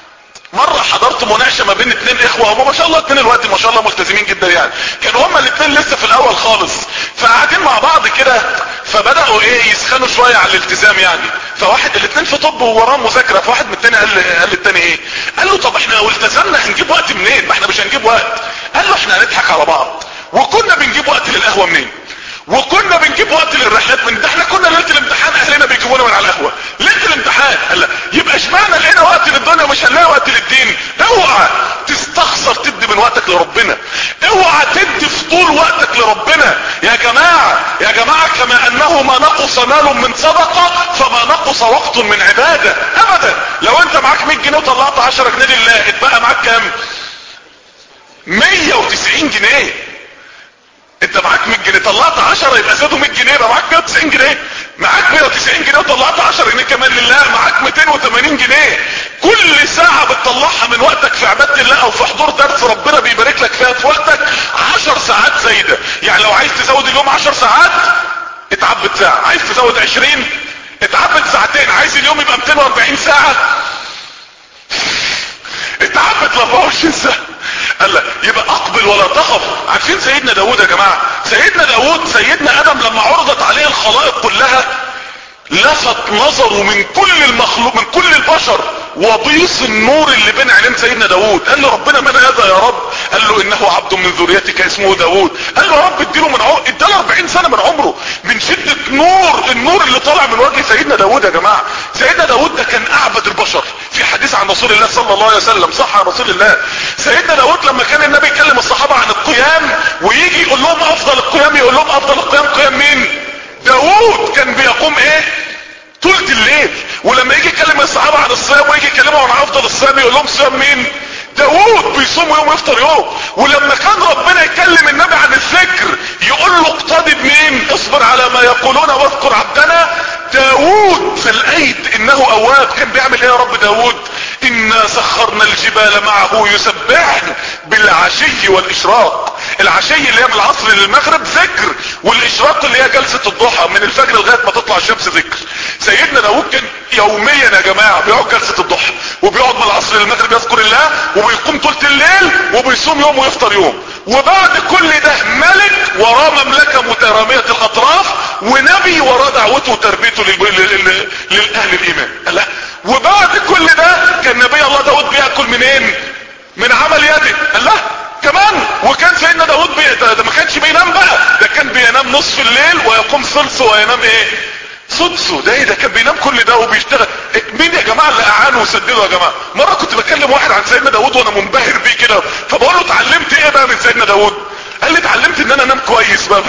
[SPEAKER 1] مرة حضرت مناقشة ما بين 2 اخوة، هما ما شاء الله 2 الوقت ما شاء الله ملتزمين جدا، يعني كانوا هما ال2 لسه في الاول خالص، فقاعدين مع بعض كده فبدأوا يسخنوا شوية على الالتزام يعني. فواحد الاتنين في طب ووراه مذاكرة، فواحد من التاني قال للتاني ايه؟ قال له طب احنا لو التزمنا هنجيب وقت منين؟ ما احنا مش هنجيب وقت. قال له احنا هنضحك على بعض، وكنا بنجيب وقت للقهوة منين؟ وكنا بنجيب وقت للرحلات من ده، احنا كنا ليله الامتحان اهلنا بيجيبونا من على القهوه ليله الامتحان. قال لا يبقى اشمعنى لقينا وقت للدنيا ومش هنلاقي وقت للدين؟ اوعى تستخسر تدي من وقتك لربنا، اوعى تدي في طول وقتك لربنا. يا جماعه يا جماعه، كما انه ما نقص مال من صدقه فما نقص وقت من عباده ابدا. لو انت معاك 100 جنيه وطلعت 10 جنيه لله، اتبقى معاك كام؟ 190 جنيه. انت معاك 100 جنيه طلعت 10 يبقى زادوا 100 جنيه يبقى معاك 190 جنيه. معاك 190 جنيه وطلعت 10 جنيه كمان لله، معاك 280 جنيه. كل ساعة بتطلعها من وقتك في عبادة الله او في حضور درس ربنا بيبارك لك فيها في وقتك 10 ساعات زايدة. يعني لو عايز تزود اليوم 10 ساعات اتعبد ساعة، عايز تزود 20 اتعبد ساعتين، عايز اليوم يبقى 240 ساعة اتعبد 24 ساعة. قال لا يبقى اقبل ولا تخف. عارفين سيدنا داود يا جماعة؟ سيدنا داود سيدنا ادم لما عرضت عليه الخلائق كلها لفت نظره من كل المخلوق من كل البشر وبيص النور اللي بين عينين سيدنا داود. قال له ربنا من هذا يا رب؟ قال له انه عبد من ذريتك اسمه داود. قال له يا رب اديله من عمره، اداله 40 سنة من عمره من شدة النور اللي طالع من وجه سيدنا داود. يا جماعة سيدنا داود ده كان اعبد البشر. في حديث عن رسول الله صلى الله عليه وسلم صح عن رسول الله، سيدنا داود لما كان النبي يكلم الصحابة عن القيام ويجي يقول لهم افضل القيام، يقول لهم افضل القيام قيام مين؟ داود. كان بيقوم ايه؟ طولة الليل. ولما يجي يكلم الصحابة عن الصيام ويجي يكلمهم عن افضل الصيام يقول لهم صيام مين؟ داود. بيصوم يوم ويفطر يوم. ولما كان ربنا يكلم النبي عن الذكر يقول له اقتدي بمين؟ اصبر على ما يقولون واذكر عبدنا داود فالايد انه اواب. كان بيعمل ايه يا رب داود؟ انا سخرنا الجبال معه يسبحن بالعشي والاشراق. العشي اللي هي من العصر للمغرب ذكر، والاشراق اللي هي جلسة الضحى من الفجر لغاية ما تطلع الشمس ذكر. سيدنا داود كان يوميا يا جماعة بيقعد جلسة الضحى وبيقعد من العصر للمغرب يذكر الله وبيقوم طولة الليل وبيصوم يوم ويفطر يوم. وبعد كل ده ملك وراه مملكة مترامية الاطراف ونبي وراه دعوته وتربيته للاهل الايمان. لا وبعد كل ده كان نبي الله داود بيأكل منين؟ من عمل يده. الله كمان. وكان سيدنا داود ده ما كانش بينام بقى، ده كان بينام نصف الليل ويقوم ثلثه وينام ايه؟ سدسه. ده ايه ده؟ كان بينام كل ده وبيشتغل. مين يا جماعه اللي اعانه وسدده يا جماعه؟ مره كنت بكلم واحد عن سيدنا داود وانا منبهر بيه كده، فبقول له اتعلمت ايه بقى من سيدنا داود؟ قال لي اتعلمت ان انا انام كويس بقى.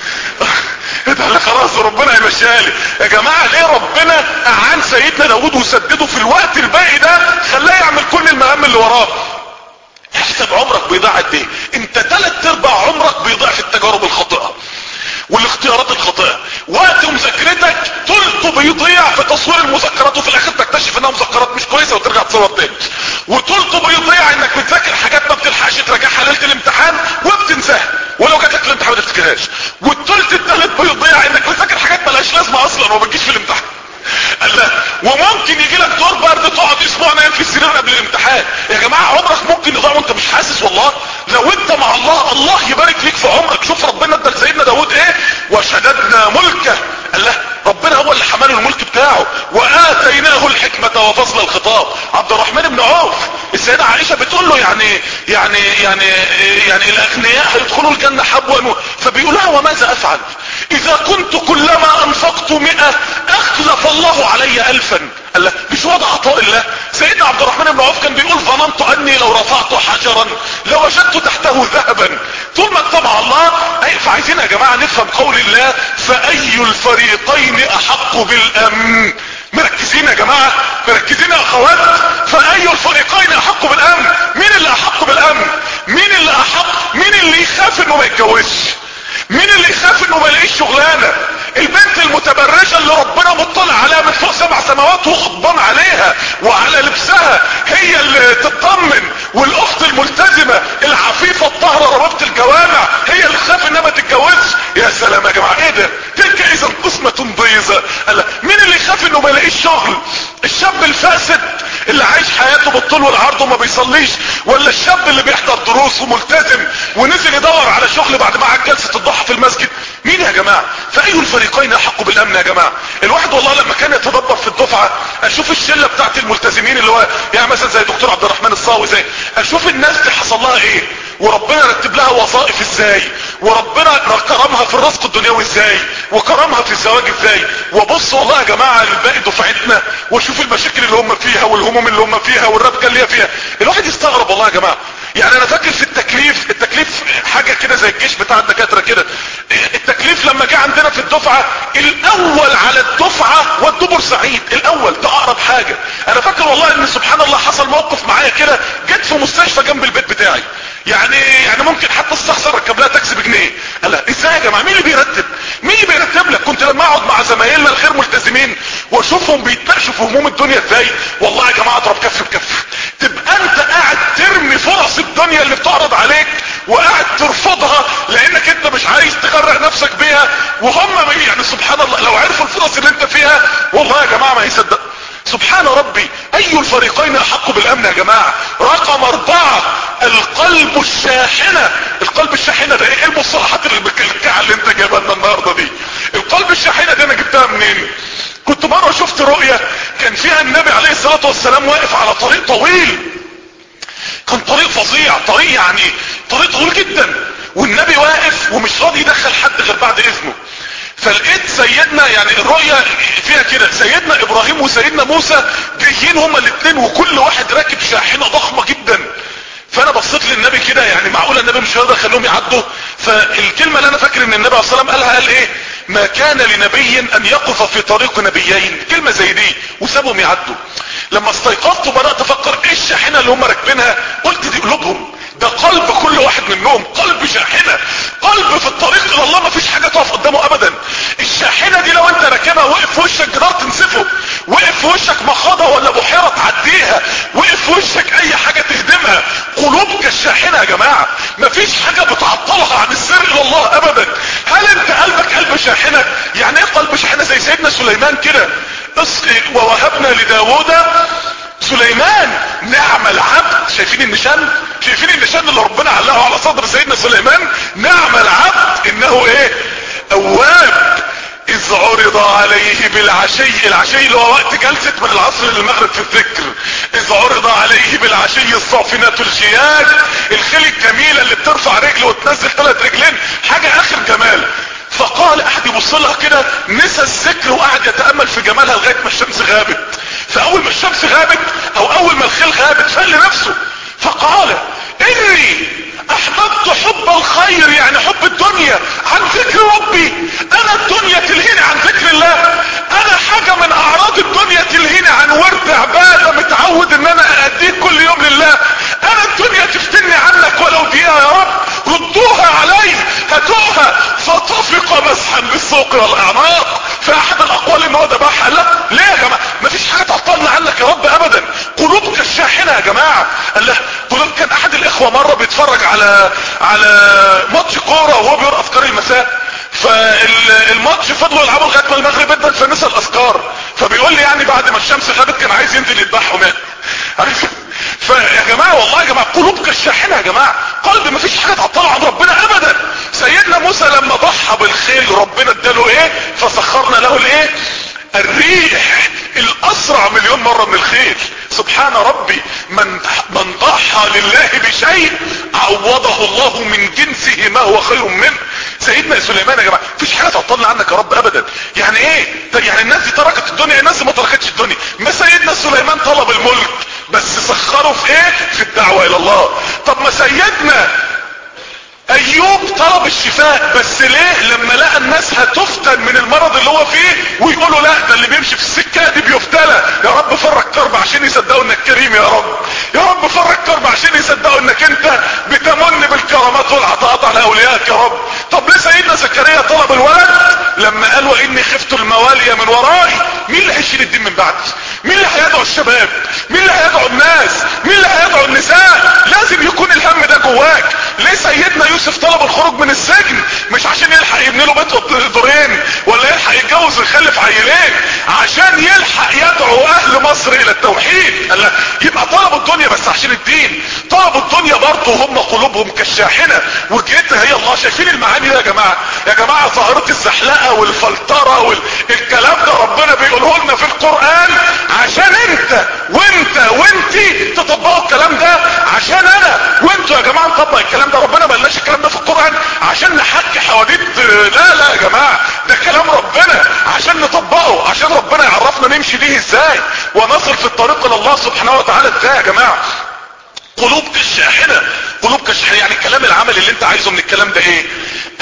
[SPEAKER 1] قال خلاص ربنا يمشيها لي. يا جماعه ليه ربنا اعان سيدنا داود وسدده في الوقت الباقي ده خلاه يعمل كل المهام اللي وراه؟ احسب عمرك بيضيع قد ايه. انت 3/4 عمرك بيضيع في التجارب الخاطئه والاختيارات الخاطئه. وقت مذاكرتك تلته بيضيع في تصوير المذكرات وفي الاخر تكتشف انها مذكرات مش كويسه وترجع تصور تاني. وتلته بيضيع انك بتذاكر حاجات ما بتلحقش تراجعها ليله الامتحان وبتنساها ولو جاتك الامتحان ما تفتكرهاش. والثلث الثالث بيضيع انك بتذاكر حاجات مالهاش لازمه اصلا وما بتجيش في الامتحان. الله. وممكن يجي لك دور برد تقعد اسبوع نايم في السرير قبل الامتحان. يا جماعه عمرك ممكن يضيع وانت مش حاسس. والله لو انت مع الله الله يبارك فيك في عمرك. شوف ربنا ادى لسيدنا داود ايه؟ وشددنا ملكه. الله ربنا هو اللي حمله الملك بتاعه. واتيناه الحكمه وفصل الخطاب. عبد الرحمن بن عوف السيده عائشه بتقول له يعني الاغنياء هيدخلوا الجنه حبوا، فبيقول لها وماذا افعل اذا كنت كلما انفقت 100 اخلف الله علي 1000؟ قال له مش وضع عطاء الله. سيدنا عبد الرحمن بن عوف كان بيقول ظننت اني لو رفعت حجرا لوجدت تحته ذهبا. طول ما اتبع الله. فعايزين يا جماعه نفهم قول الله فاي الفريقين احق بالامن. مركزين يا جماعه؟ مركزين يا اخوات؟ فاي الفريقين احق بالامن. مين اللي احق بالامن؟ مين اللي احق؟ مين اللي يخاف انه ما يتجوزش؟ مين اللي يخاف انه ما يلاقيش شغلانه؟ البنت المتبرجه اللي ربنا مطلع عليها من فوق 7 سماوات وغضبان عليها وعلى لبسها هي اللي تطمن. والاخت الملتزمه العفيفه الطاهره ربابه الجوامع هي اللي تخاف انها ما تتجوزش. يا سلام يا جماعه ايه ده؟ تلك اذا قسمه ضيزه. مين اللي يخاف انه ما يلاقيش شغل؟ الشاب الفاسد اللي عايش حياته بالطول والعرض وما بيصليش، ولا الشاب اللي بيحضر دروس وملتزم ونزل يدور على شغل بعد ما قعد جلسه الضحى في المسجد؟ مين يا جماعة؟ فاي الفريقين احق بالامن يا جماعة؟ الواحد والله لما كان يتدبر في الدفعة اشوف الشلة بتاعت الملتزمين اللي هو يعني مثلا زي دكتور عبد الرحمن الصاوي، زي اشوف الناس دي حصل لها ايه، وربنا رتب لها وظائف ازاي، وربنا كرمها في الرزق الدنيوي ازاي، وكرمها في الزواج ازاي، وبص والله يا جماعة لباقي دفعتنا واشوف المشاكل اللي هم فيها والهموم اللي هم فيها والربكة اللي هي فيها، الواحد يستغرب والله يا جماعة. يعني انا فاكر في التكليف حاجة كده زي الجيش بتاع الدكاترة كده، التكليف لما جه عندنا في الدفعة الاول على الدفعة ودوا بورسعيد الاول، ده اقرب حاجة. انا فاكر والله ان سبحان الله حصل موقف معايا كده، جيت في مستشفى جنب البيت بتاعي، يعني ممكن حتى استخسر اركب لها تاكسي بجنيه. قال لا ازاي يا جماعه؟ مين اللي بيرتب؟ مين اللي بيرتب لك؟ كنت لما اقعد مع زمايلنا الغير ملتزمين واشوفهم بيتناقشوا في هموم الدنيا ازاي، والله يا جماعه اضرب كف بكف. تبقى انت قاعد ترمي فرص الدنيا اللي بتعرض عليك وقاعد ترفضها لانك انت مش عايز تغرق نفسك بيها، وهم يعني سبحان الله لو عرفوا الفرص اللي انت فيها والله يا جماعه ما يصدق. سبحان ربي، اي الفريقين احق بالامن يا جماعة؟ رقم 4 القلب الشاحنة. القلب الشاحنة ده ايه المصطلحات اللي بالكلكعة اللي انت جايبها لنا النهاردة دي؟ القلب الشاحنة دي انا جبتها منين؟ كنت مرة شفت رؤية كان فيها النبي عليه الصلاة والسلام واقف على طريق طويل، كان طريق فظيع، طريق يعني طريق طويل جدا، والنبي واقف ومش راضي يدخل حد غير بعد اذنه. فلقيت سيدنا، يعني الرؤية فيها كده، سيدنا ابراهيم وسيدنا موسى جايين هما الاثنين وكل واحد راكب شاحنة ضخمة جدا. فانا بصيت للنبي كده، يعني معقول النبي مش هيقدر يخليهم يعدوا؟ فالكلمة اللي انا فاكر ان النبي عليه الصلاة والسلام قالها، قال ايه؟ ما كان لنبي ان يقف في طريق نبيين، كلمة زي دي، وسابهم يعدوا. لما استيقظت وبدأت افكر ايه الشاحنة اللي هم راكبينها، قلت دي قلوبهم، ده قلب كل واحد منهم، قلب شاحنة، قلب في الطريق الى الله ما فيش حاجة تقف قدامه ابدا. الشاحنة دي لو انت راكبها وقف في وشك جدار تنسفه، وقف في وشك مخاضة ولا بحيرة تعديها، وقف في وشك اي حاجة تهدمها. قلوبك الشاحنة يا جماعة، ما فيش حاجة بتعطلها عن السير الى الله ابدا. هل انت قلبك قلب شاحنة؟ يعني ايه قلب شاحنة؟ زي سيدنا سليمان كده، ووهبنا لداود سليمان نعم العبد. شايفين النشان؟ شايفين النشان اللي ربنا علقه على صدر سيدنا سليمان؟ نعم العبد انه ايه؟ اواب. اذ عرض عليه بالعشي، العشي اللي هو وقت جلسة من العصر للمغرب في الذكر، اذ عرض عليه بالعشي الصافنات الجياد، الخيل الجميلة اللي بترفع رجل وتنزل 3 رجلين، حاجة اخر جمال. فقال احد يبص لها كده، نسى الذكر وقعد يتأمل في جمالها لغاية ما الشمس غابت. فاول ما الشمس غابت او اول ما الخيل غابت فقال لنفسه، فقال اني احببت حب الخير، يعني حب الدنيا، عن ذكر ربي. انا الدنيا تلهيني عن ذكر الله، انا حاجة من اعراض الدنيا تلهيني عن ورد عبادة متعود ان انا ااديه كل يوم لله. انا الدنيا تفتني عنك ولو دقيقة، يا رب ردوها علي هاتوها. فطفق مسحا بالسوق والاعناق. في احد الاقوال ان هو ذبحها. لا ليه يا جماعة؟ مفيش حاجة تعطلنا عنك يا رب ابدا. قلوبك الشاحنة يا جماعة. قال له كان احد الاخوة مرة بيتفرج على ماتش كورة وهو بيقرأ اذكار المساء، فالماتش فضلوا يلعبوا لغايه ما المغرب ادن فنسى الاذكار، فبيقول لي يعني بعد ما الشمس غابت كان عايز ينزل يذبحهم يعني. فيا جماعه والله يا جماعه قلوبك الشاحنه يا جماعه، قلب ما فيش حاجه تعطله عن ربنا ابدا. سيدنا موسى لما ضحى بالخيل ربنا اداله ايه؟ فسخرنا له الايه؟ الريح، الاسرع مليون مرة من الخيل. سبحان ربي، من ضحى لله بشيء عوضه الله من جنسه ما هو خير منه. سيدنا سليمان يا جماعة مفيش حاجة تعطلنا عنك يا رب ابدا. يعني ايه؟ يعني الناس دي تركت الدنيا، الناس دي ما تركتش الدنيا. ما سيدنا سليمان طلب الملك بس سخره في ايه؟ في الدعوة الى الله. طب ما سيدنا ايوب طلب الشفاء بس ليه؟ لما لقى الناس هتفتن من المرض اللي هو فيه ويقولوا لا ده اللي بيمشي في السكة دي بيفتلى، يا رب فرج كرب عشان يصدقوا انك كريم يا رب، يا رب فرج كرب عشان يصدقوا انك انت بتمن بالكرامات والعطاءات على اوليائك يا رب. طب ليه سيدنا زكريا طلب الولد؟ لما قال واني خفت الموالي من ورائي. مين اللي هيشيل الدين من بعدي؟ مين اللي هيدعو الشباب؟ مين اللي هيدعو الناس؟ مين اللي هيدعو النساء؟ لازم يكون الهم ده جواك. ليه سيدنا يوسف طلب الخروج من السجن؟ مش عشان يلحق يبني له بيت دورين ولا يلحق يتجوز ويخلف عيلين، عشان يلحق يدعو اهل مصر الى التوحيد. قال يبقى طلبوا الدنيا بس عشان الدين، طلبوا الدنيا برضه هم قلوبهم كالشاحنة وجهتها هي الله. شايفين المعاني ده يا جماعة؟ يا جماعة ظاهرة الزحلقة والفلترة والكلام ده ربنا بيقوله لنا في القرآن عشان انت وانتي تطبقوا الكلام ده، عشان انا وانتوا يا جماعة نطبق الكلام ده. ربنا ما قالناش الكلام ده في القرآن عشان نحكي حواديت، لا يا جماعة، ده كلام ربنا عشان نطبقه، عشان ربنا يعرفنا نمشي بيه ازاي ونصل في الطريق الى الله سبحانه وتعالى ازاي. يا جماعة قلوب كالشاحنة، قلوب كالشاحنة. يعني الكلام العمل اللي انت عايزه من الكلام ده ايه؟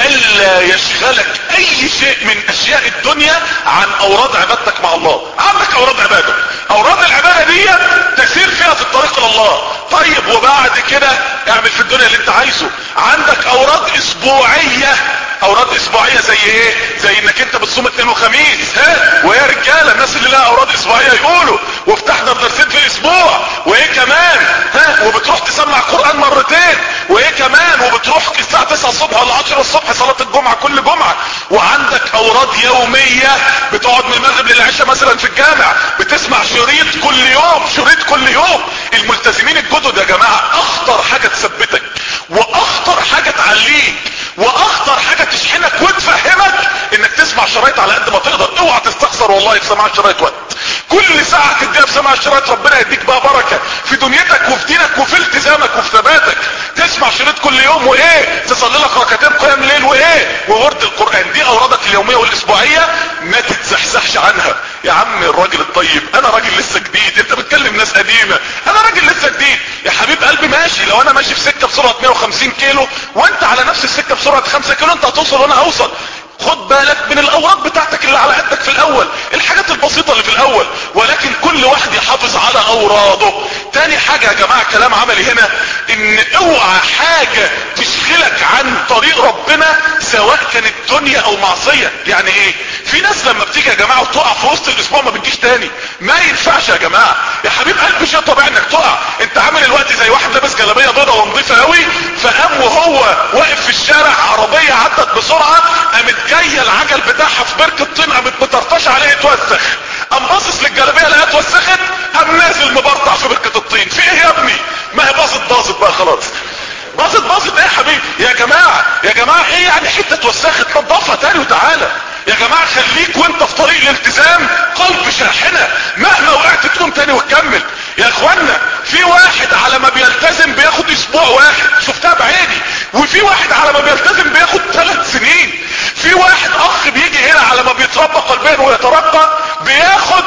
[SPEAKER 1] الا يشغلك اي شيء من اشياء الدنيا عن اوراد عبادتك مع الله. عندك اوراد عبادة، اوراد العبادة دي تسير فيها في الطريق الى الله. طيب وبعد كده اعمل في الدنيا اللي انت عايزه. عندك اوراد اسبوعية، اوراد اسبوعية زي ايه؟ زي انك انت بتصوم اثنين وخميس، ويا رجالة الناس اللي لها اوراد اسبوعية يقولوا وافتحنا درسين في الاسبوع، وايه كمان؟ وبتروح تسمع قرآن مرتين، وايه كمان؟ وبتروح الساعة 9 الصبح ولا 10 الصبح صلاة الجمعة كل جمعة. وعندك اوراد يومية، بتقعد من المغرب للعشاء مثلا في الجامع بتسمع شريط كل يوم، شريط كل يوم. الملتزمين الجدد يا جماعة اخطر حاجة تثبتك واخطر حاجة تعليك واخطر حاجة تشحنك وتفهمك انك تسمع شرايط على قد ما تقدر. اوعى تستخسر والله في سماع الشرايط وقت. كل ساعة تديها في سماع الشرايط ربنا يديك بقى بركة في دنيتك وفي دينك وفي التزامك وفي ثباتك. تسمع شريط كل يوم، وايه تصلي لك ركعتين قيام ليل، وايه وورد القرآن. دي اورادك اليومية والاسبوعية ما تتزحزحش عنها. يا عم الراجل الطيب، انا راجل لسه جديد، انت بتكلم ناس قديمة، انا راجل لسه جديد. يا حبيب قلبي ماشي، لو انا ماشي في سكة بسرعة 150 كيلو وانت على نفس السكة بسرعة 5 كيلو، انت هتوصل وانا هوصل. خد بالك من الاوراد بتاعتك اللي على قدك في الاول، الحاجات البسيطة اللي في الاول، ولكن كل واحد يحافظ على اوراده. تاني حاجة يا جماعة كلام عملي هنا، ان اوعى حاجة تشغلك عن طريق ربنا سواء كانت دنيا او معصية. يعني ايه؟ في ناس لما بتيجي يا جماعة وتقع في وسط الاسبوع ما بتجيش تاني، ما ينفعش يا جماعة. يا حبيب قلبي شيء طبيعي انك تقع. انت عامل الوقت زي واحد لابس جلابية بيضة ونظيفة قوي، فقام وهو واقف في الشارع عربية عدت بسرعة، قامت جاية العجل بتاعها في بركة طين، قامت مطرطشة عليه اتوسخ، قام باصص للجلابية لقاها اتوسخت، قام نازل مبرطع في بركة الطين. في ايه يا ابني؟ ما هي باظت بقى خلاص. باظت ايه يا حبيبي؟ يا جماعة ايه يعني حتة اتوسخت؟ نضفها تاني وتعالى. يا جماعة خليك وانت في طريق الالتزام قلب شاحنة، مهما وقعت تقوم تاني وتكمل. يا اخوانا في واحد على ما بيلتزم بياخد اسبوع واحد، شفتها بعيني، وفي واحد على ما بيلتزم بياخد 3 سنين. في واحد اخ بيجي هنا على ما بيتربى قلبيا ويترقى بياخد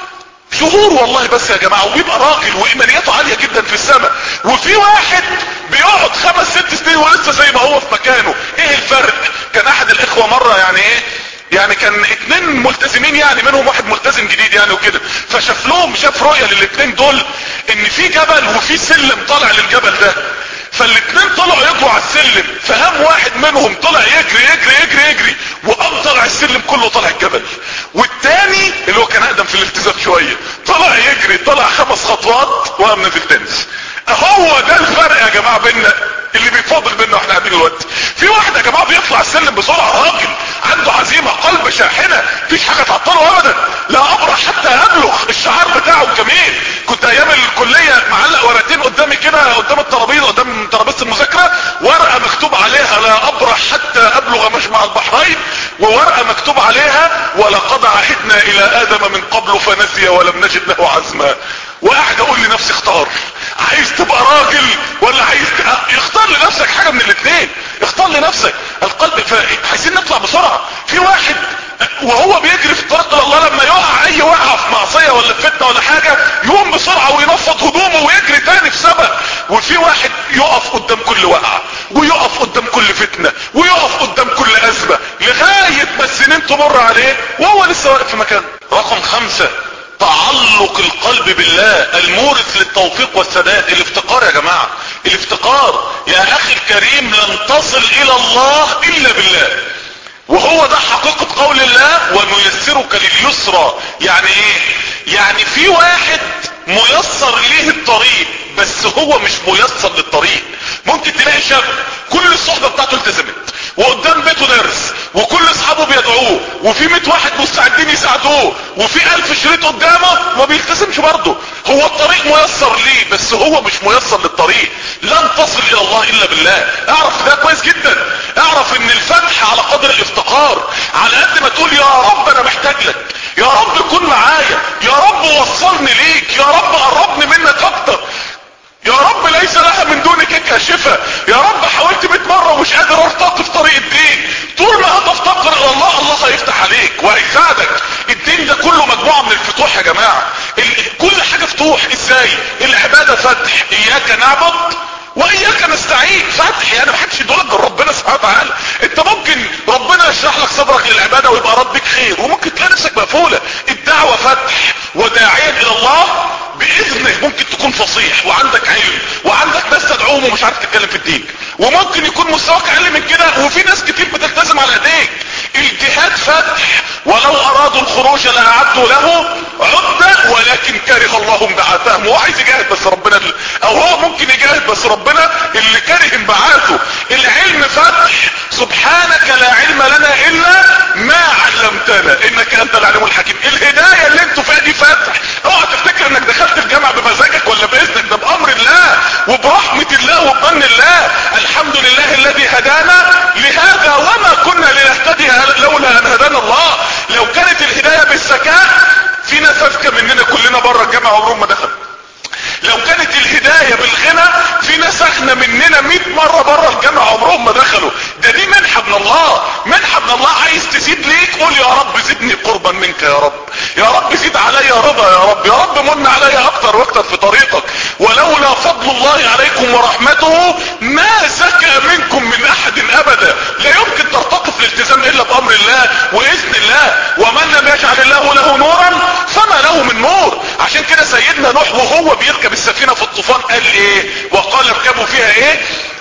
[SPEAKER 1] شهور والله بس يا جماعة، وبيبقى راجل وايمانياته عالية جدا في السماء. وفي واحد بيقعد 5-6 سنين ولسه زي ما هو في مكانه. ايه الفرق؟ كان احد الاخوة مرة يعني ايه، يعني كان 2 ملتزمين، يعني منهم واحد ملتزم جديد يعني وكده، شاف رؤية لل2 دول ان في جبل وفي سلم طالع للجبل ده. فال2 طلعوا يجروا على السلم، فقام واحد منهم طلع يجري وقام طلع السلم كله طلع الجبل. والتاني اللي هو كان اقدم في الالتزام شوية طلع يجري، طلع 5 خطوات وقام نازل تاني. هو ده الفرق يا جماعة بيننا اللي بيفاضل بيننا واحنا قاعدين دلوقتي. في واحد يا جماعة بيطلع السلم بسرعة، راجل عنده عزيمة قلب شاحنة، مفيش حاجة تعطله ابدا، لا ابرح حتى ابلغ. الشعار بتاعه جميل. كنت ايام الكلية معلق ورقتين قدامي كده قدام الترابيزة، قدام ترابيزة المذاكرة، ورقة مكتوب عليها لا ابرح حتى ابلغ مجمع البحرين، وورقة مكتوب عليها ولقد عهدنا الى ادم من قبل فنسي ولم نجد له عزما. وقاعد اقول لنفسي اختار، عايز تبقى راجل ولا عايز اختار لنفسك حاجة من الاثنين، اختار لنفسك القلب. عايزين نطلع بسرعة. في واحد وهو بيجري في الطريق الى الله لما يقع اي وقعة في معصية ولا في فتنة ولا حاجة يقوم بسرعة وينفض هدومه ويجري تاني في سبق. وفي واحد يقف قدام كل وقعة ويقف قدام كل فتنة ويقف قدام كل ازمة لغاية ما السنين تمر عليه وهو لسه واقف في مكانه. رقم 5، تعلق القلب بالله المورث للتوفيق والسداد. الافتقار يا جماعة، الافتقار يا اخي الكريم، لن تصل الى الله الا بالله. وهو ده حقيقة قول الله ونيسرك لليسرى. يعني ايه؟ يعني في واحد ميسر ليه الطريق بس هو مش ميسر للطريق. ممكن تلاقي شاب كل الصحبة بتاعته التزمت وقدام بيته درس وكل اصحابه بيدعوه وفي 100 واحد مستعدين يساعدوه وفي 1000 شريط قدامه، ما بيلتزمش برضه. هو الطريق ميسر ليه بس هو مش ميسر للطريق. لن تصل الى الله الا بالله. اعرف ده كويس جدا. اعرف ان الفتح على قدر الافتقار. على قد ما تقول يا رب انا محتاج لك، يا رب كن معايا، يا رب وصلني ليك، يا رب قربني منك اكتر، يا رب ليس لها من دونك كاشفة، يا رب حاولت 100 مرة ومش قادر ارتقي في طريق الدين. طول ما هتفتقر الى الله، الله هيفتح عليك وهيساعدك. الدين ده كله مجموعة من الفتوح يا جماعة. كل حاجة فتوح. ازاي؟ العبادة فتح، اياك نعبد واياك نستعين فتح. يعني محدش يدولك غير ربنا سبحانه وتعالى. انت ممكن ربنا يشرح لك صدرك للعبادة ويبقى ربك خير، وممكن تلاقي نفسك مقفولة. الدعوة فتح، وداعيا الى الله باذنه ممكن تكون فصيح وعندك علم وعندك ناس تدعوهم ومش عارف تتكلم في الدين، وممكن يكون مستواك اقل من كده وفي ناس كتير بتلتزم على ايديك. الجهاد فتح، ولو ارادوا الخروج لاعدوا له عدة ولكن كره الله انبعاثهم. هو عايز يجاهد بس ربنا او هو ممكن يجاهد بس ربنا اللي كره انبعاثه. العلم فتح، سبحانك لا علم لنا الا ما علمتنا انك انت العليم الحكيم. الهداية اللي انتوا فيها دي فتح. اوعى تفتكر انك دخلت الجامعة بمزاجك ولا باذنك، ده بامر الله وبرحمة الله وبمن الله. الحمد لله الذي هدانا لهذا وما كنا لنهتدي لولا ان هدانا الله. لو كانت الهداية بالذكاء، في ناس اذكى مننا كلنا بره الجامعة عمرهم ما دخلوا. لو كانت الهداية بالغنى، في ناس اغنى مننا 100 مرة بره الجامعة عمرهم ما دخلوا. دي منحة من الله، منحة من الله. عايز تزيد ليك قول يا رب زدني قربا منك يا رب، يا رب زيد علي رضا يا رب، يا رب من علي اكتر واكتر في طريقك. ولولا فضل الله عليكم ورحمته ما زكى منكم من احد ابدا. لا يمكن ترتقي في الالتزام الا بامر الله واذن الله. ومن لم يجعل الله له نورا فما له من نور. عشان كده سيدنا نوح وهو بيركب السفينة في الطوفان قال ايه؟ وقال اركبوا فيها ايه؟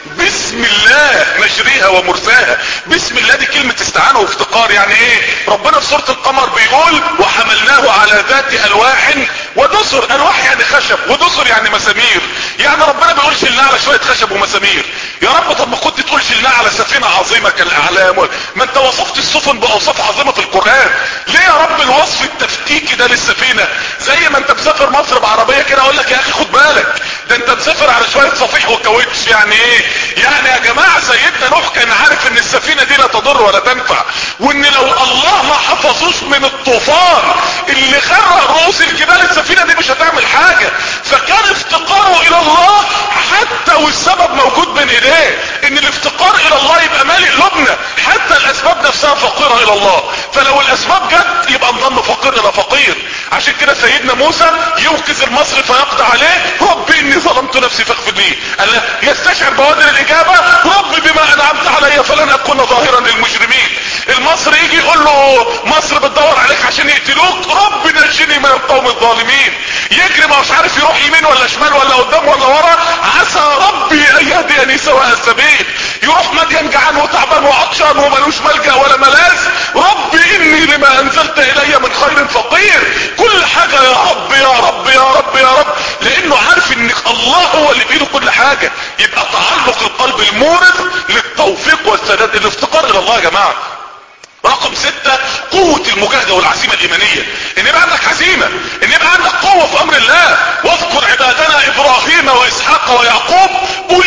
[SPEAKER 1] بسم الله مجريها ومرساها. بسم الله دي كلمة استعانة وافتقار. يعني ايه؟ ربنا في سورة القمر بيقول وحملناه على ذات الواح ودسر. الواح يعني خشب ودسر يعني مسامير. يعني ربنا بيقول شلناه على شوية خشب ومسامير. يا رب طب ما كنت تقول شلناه على سفينة عظيمة كالاعلام. ما انت وصفت السفن باوصاف عظيمة في القرآن. ليه يا رب الوصف التفتيكي ده للسفينة؟ زي ما انت مسافر مصر بعربية كده اقول لك يا اخي خد بالك، ده انت مسافر على شوية صفيح وكاوتش. يعني ايه؟ يعني يا جماعة سيدنا نوح كان عارف ان السفينة دي لا تضر ولا تنفع، وان لو الله ما حفظوش من الطوفان اللي غرق رؤوس الجبال السفينة دي مش هتعمل حاجة. فكان افتقاره الى الله حتى والسبب موجود بين ايديه. ان الافتقار الى الله يبقى مالئ قلوبنا حتى الاسباب نفسها فقيرة الى الله. فلو الاسباب جت يبقى نضل فقير الى فقير. عشان كده سيدنا موسى يوكز المصري فيقضي عليه رب اني ظلمت نفسي فاغفر لي. قال له يستشعر بوادر الاجابة رب بما انعمت علي فلن اكون ظاهرا للمجرمين. المصري يجي يقول له مصر بتدور عليك عشان يقتلوك رب نجني من القوم الظالمين. يجري ما مش عارف يروح يمين ولا شمال ولا قدام ولا ورا، عسى ربي ان يهديني سواء السبيل. يروح مدين جعان وتعبان وعطشان وملوش ملجأ ولا ملاذ، ربي اني لما انزلت الي من خير فقير. كل حاجة يا رب يا رب يا رب يا رب، لانه عارف ان الله هو اللي بايده كل حاجة. يبقى تعلق القلب المورث للتوفيق والسداد الافتقار الى الله يا جماعة. رقم 6 قوة المجاهدة والعزيمة الايمانية. ان يبقى عندك عزيمة، ان يبقى عندك قوة في امر الله. واذكر عبادنا ابراهيم واسحاق ويعقوب اولي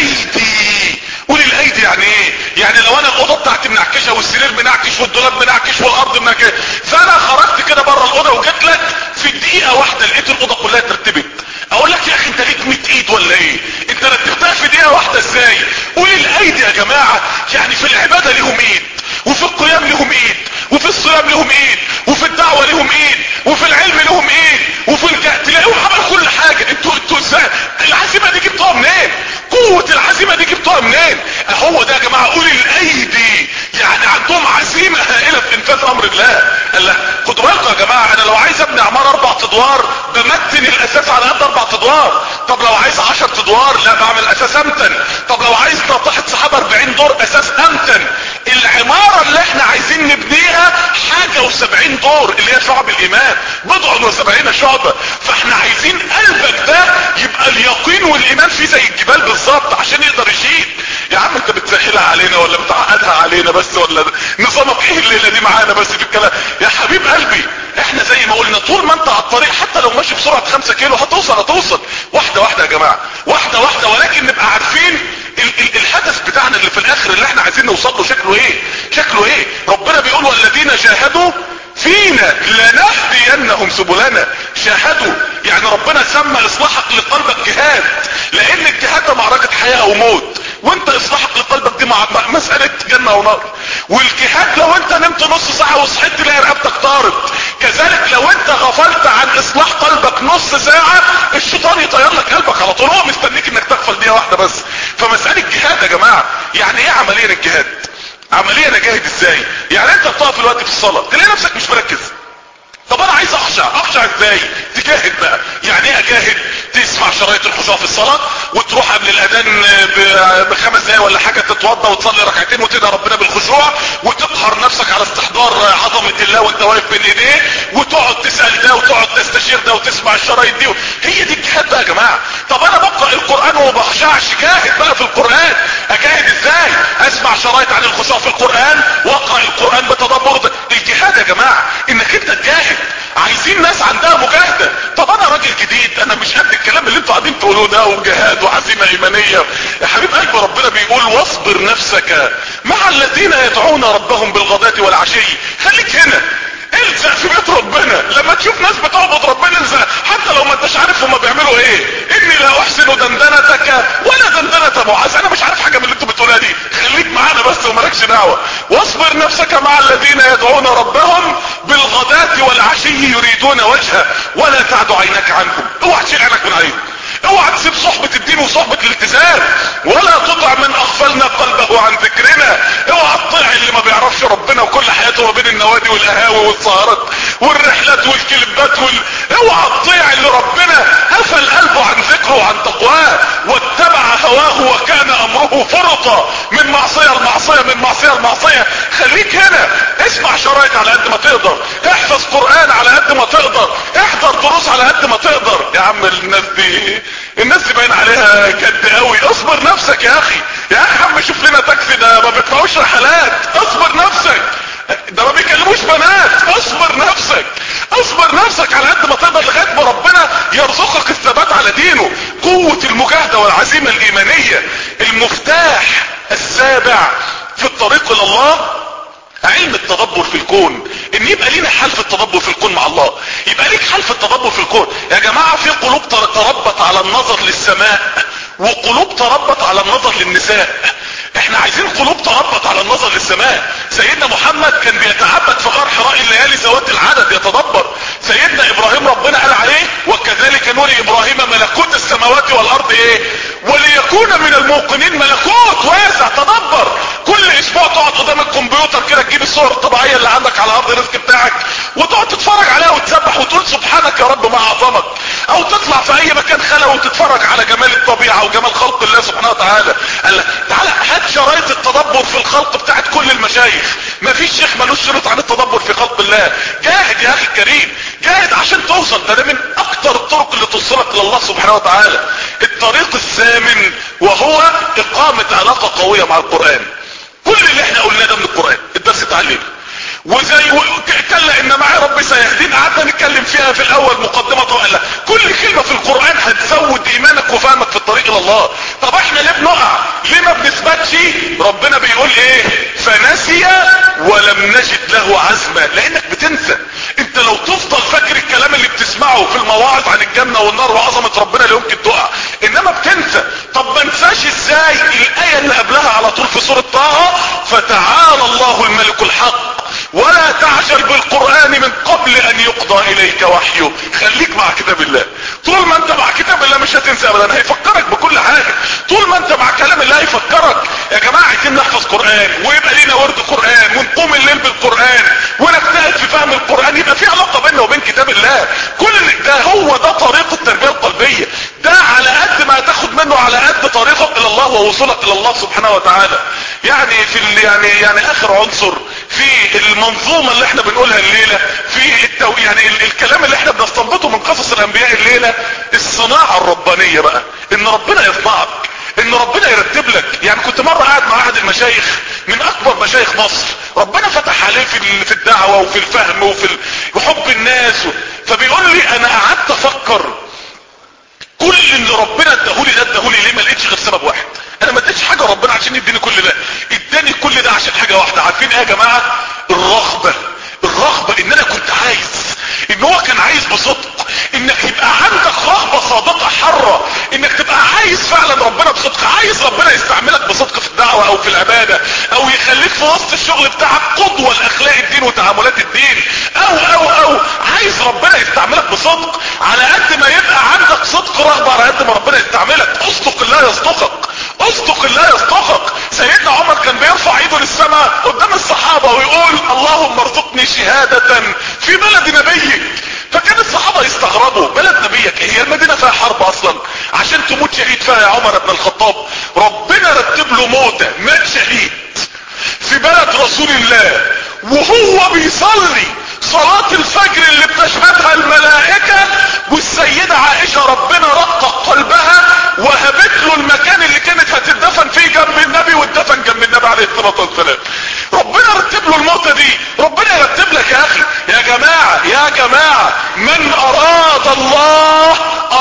[SPEAKER 1] الايدي. اولي الايدي يعني ايه؟ يعني لو انا الاوضه بتاعتي منعكشه والسرير منعكش والدولاب منعكش والارض منعكشه، فانا خرجت كده بره الاوضه وجيت لك في دقيقه واحده لقيت الاوضه كلها ترتبت، اقول لك يا اخي انت ليك 100 ايد ولا ايه؟ انت رتبتها في دقيقه واحده ازاي؟ اولي الايدي يا جماعه يعني في العباده ليهم ايد، وفي القيام لهم ايد، وفي الصيام لهم ايد، وفي الدعوه لهم ايد، وفي العلم لهم ايد، وفي تلاقيهم عملوا كل حاجه. انتوا ازاي العزيمه دي جبتوها منين؟ قوه العزيمه دي جبتوها منين؟ هو ده يا جماعه اولي الايدي. يعني عندهم عزيمه هائله في انفاذ امر الله. قال لا خدوا بالكم يا جماعه، انا لو عايز ابني عماره 4 ادوار بمتن الاساس على قد 4 ادوار. طب لو عايز 10 ادوار لا بعمل اساس امتن. طب لو عايز ناطحه سحاب 40 دور اساس امتن. العماره اللي احنا عايزين نبنيها حاجه و70 دور اللي هي شعب الايمان، بضع و70 شعبه. فاحنا عايزين قلبك ده يبقى اليقين والايمان فيه زي الجبال بالظبط عشان يقدر يشيل. يا عم انت بتسهلها علينا ولا بتعقدها علينا بس، ولا نظامك ايه الليله دي معانا بس في الكلام؟ يا حبيب قلبي احنا زي ما قلنا طول ما انت على الطريق حتى لو ماشي بسرعه 5 كيلو هتوصل واحده واحده يا جماعه، واحده واحده، ولكن نبقى عارفين الهدف بتاعنا اللي في الاخر اللي احنا عايزين نوصل له شكله ايه. ربنا بيقول والذين جاهدوا فينا لنهدينهم سبلنا. شاهدوا يعني ربنا سمى اصلاحك لقلبك جهاد، لان الجهاد ده معركة حياة او موت، وانت اصلاحك لقلبك دي مسألة جنة ونار. والجهاد لو انت نمت نص ساعة وصحيت تلاقي رقبتك طارت، كذلك لو انت غفلت عن اصلاح قلبك نص ساعة الشيطان يطير لك قلبك على طول، هو مستنيك انك تغفل دقيقة واحدة بس. فمسألة جهاد يا جماعة. يعني ايه عمليا الجهاد؟ عمليا انا جاهد ازاي؟ يعني انت بتقف الوقت في الصلاة تلاقي نفسك مش مركز، طب انا عايز اخشع ازاي؟ تجاهد بقى. يعني ايه اجاهد؟ تسمع شرايط الخشوع في الصلاة وتروح قبل الاذان ب5 دقايق ولا حاجة تتوضى وتصلي ركعتين وتدعي ربنا بالخشوع وتقهر نفسك على استحضار عظمة الله وانت واقف بين ايديه، وتقعد تسأل ده وتقعد تستشير ده وتسمع الشرايط دي. هي دي الجهاد بقى يا جماعة. طب انا بقرأ القرآن وما بخشعش، جاهد بقى في القرآن. اجاهد ازاي؟ اسمع شرايط عن الخشوع في القرآن واقرأ القرآن بتدبر. الجهاد يا جماعة انك انت تجاهد. عايزين ناس عندها مجاهدة. طب انا راجل جديد انا مش قد الكلام اللي انتوا قاعدين تقولوه ده وجهاد وعزيمة ايمانية. يا حبيب قلبي ربنا بيقول واصبر نفسك مع الذين يدعون ربهم بالغداة والعشي. خليك هنا، الزق في بيت ربنا. لما تشوف ناس بتعبد ربنا الزق حتى لو ما انتش عارف هما بيعملوا ايه. اني لا احسن دندنتك ولا دندنة معاذ. انا مش عارف حاجة من اللي انتوا بتقولها دي، خليك معانا بس ومالكش دعوة. واصبر نفسك مع الذين يدعون ربهم بالغداة والعشي يريدون وجهه ولا تعد عينك عنهم. اوعى تشيل عينك من عينك، اوعى تسيب صحبة الدين وصحبة الالتزام، ولا تطع من اغفلنا قلبه عن ذكرنا. اوعى تطيع اللي ما بيعرفش ربنا وكل حياته ما بين النوادي والقهاوي والسهرات والرحلات والكليبات اوعى تطيع اللي ربنا قفل قلبه عن ذكره وعن تقواه واتبع هواه وكان امره فرطا من معصية لمعصية من معصية لمعصية. خليك هنا، اسمع شرايط على قد ما تقدر، احفظ قرآن على قد ما تقدر، احضر دروس على قد ما تقدر. يا عم الناس دي باين عليها جد قوي. اصبر نفسك يا اخي. يا عم شوف لنا تاكسي، ده ما بيطلعوش رحلات. اصبر نفسك، ده ما بيكلموش بنات. اصبر نفسك على قد ما تقدر لغاية ما ربنا يرزقك الثبات على دينه. قوة المجاهدة والعزيمة الايمانية. المفتاح السابع في الطريق الى الله علم التدبر في الكون. ان يبقى لينا حال في التدبر في الكون مع الله. يبقى ليك حال في التدبر في الكون. يا جماعة في قلوب تربت على النظر للسماء وقلوب تربت على النظر للنساء. احنا عايزين قلوب تربت على النظر للسماء. سيدنا محمد كان بيتعبد في غار حراء الليالي ذوات العدد يتدبر. سيدنا ابراهيم ربنا قال عليه وكذلك نري ابراهيم ملكوت السماوات والارض ايه وليكون من الموقنين. ملكوت واسع، تدبر. كل اسبوع تقعد قدام الكمبيوتر كده تجيب الصور الطبيعية اللي عندك على ارض الرزق بتاعك وتقعد تتفرج عليها وتسبح وتقول سبحانك يا رب ما اعظمك. او تطلع في اي مكان خلوي وتتفرج على جمال الطبيعة وجمال خلق الله سبحانه وتعالى. قال لك تعالى هات شرايط التدبر في الخلق بتاعت كل المشايخ. مفيش شيخ ملوش شريط عن التدبر في خلق الله. جاهد يا اخي الكريم، جاهد عشان توصل. ده من اكتر الطرق اللي توصلك لله سبحانه وتعالى. الطريق الثامن وهو اقامة علاقة قوية مع القرآن. كل اللي احنا قلناه ده من القرآن. الدرس اتعلم وزي كلا ان معي ربي سيهدين. قعدنا نتكلم فيها في الاول مقدمة طويلة. كل كلمة في القرآن هتزود ايمانك وفهمك في الطريق الى الله. طب احنا ليه بنقع؟ ليه ما بنثبتش؟ ربنا بيقول ايه؟ فنسي ولم نجد له عزما. لانك بتنسى. انت لو تفضل فاكر الكلام اللي بتسمعه في المواعظ عن الجنة والنار وعظمة ربنا لا يمكن تقع، انما بتنسى. طب ما انساش ازاي؟ الاية اللي قبلها على طول في سورة طه فتعالى الله الملك الحق ولا تعجل بالقرآن من قبل ان يقضى اليك وحيه. خليك مع كتاب الله. طول ما انت مع كتاب الله مش هتنسى ابدا، هيفكرك بكل حاجة. طول ما انت مع كلام الله هيفكرك. يا جماعة عايزين نحفظ قرآن ويبقى لينا ورد قرآن ونقوم الليل بالقرآن ونجتهد في فهم القرآن. يبقى في علاقة بيننا وبين كتاب الله. كل ده هو ده طريق التربية القلبية. ده على قد ما تاخد منه على قد طريقك الى الله ووصولك الى الله سبحانه وتعالى. يعني في يعني اخر عنصر في المنظومة اللي احنا بنقولها الليلة، في يعني الكلام اللي احنا بنستنبطه من قصص الانبياء الليلة، الصناعة الربانية بقى، ان ربنا يصنعك، ان ربنا يرتب لك. يعني كنت مرة قاعد مع احد المشايخ من اكبر مشايخ مصر، ربنا فتح عليه في الدعوة وفي الفهم وفي حب الناس، فبيقول لي انا قعدت افكر كل اللي ربنا اداهولي ده اداهولي ليه؟ ما لقيتش غير سبب واحد. انا ما اديتش حاجه ربنا عشان يديني كل ده، اداني كل ده عشان حاجه واحده. عارفين ايه يا جماعه؟ الرغبه. الرغبه ان انا كنت عايز، ان هو كان عايز بصدق انك يبقى عندك رغبه صادقه حره، انك تبقى عايز فعلا ربنا بصدق، عايز ربنا يستعملك بصدق في الدعوه او في العباده، او يخليك في وسط الشغل بتاعك قدوه لاخلاق الدين وتعاملات الدين، او عايز ربنا يستعملك بصدق. على قد ما يبقى عندك صدق رغبه، على قد ما ربنا يستعملك. اصدق الله يصدقك، اصدق الله يصدقك. سيدنا عمر كان بيرفع ايده للسماء قدام الصحابه ويقول اللهم ارزقني شهاده في بلد نبيك. فكان الصحابه يستغربوا، بلد نبيك؟ هي المدينه فيها حرب اصلا عشان تموت شهيد فيها يا عمر بن الخطاب؟ ربنا رتب له موته، مات شهيد في بلد رسول الله وهو بيصلي صلاة الفجر اللي بتشهدها الملائكة، والسيدة عائشة ربنا رقق قلبها وهبت له المكان اللي كانت هتدفن فيه جنب النبي، واتدفن جنب النبي عليه الصلاة والسلام. ربنا رتب له الموتة دي. ربنا يرتب لك يا اخي. يا جماعة يا جماعة، من اراد الله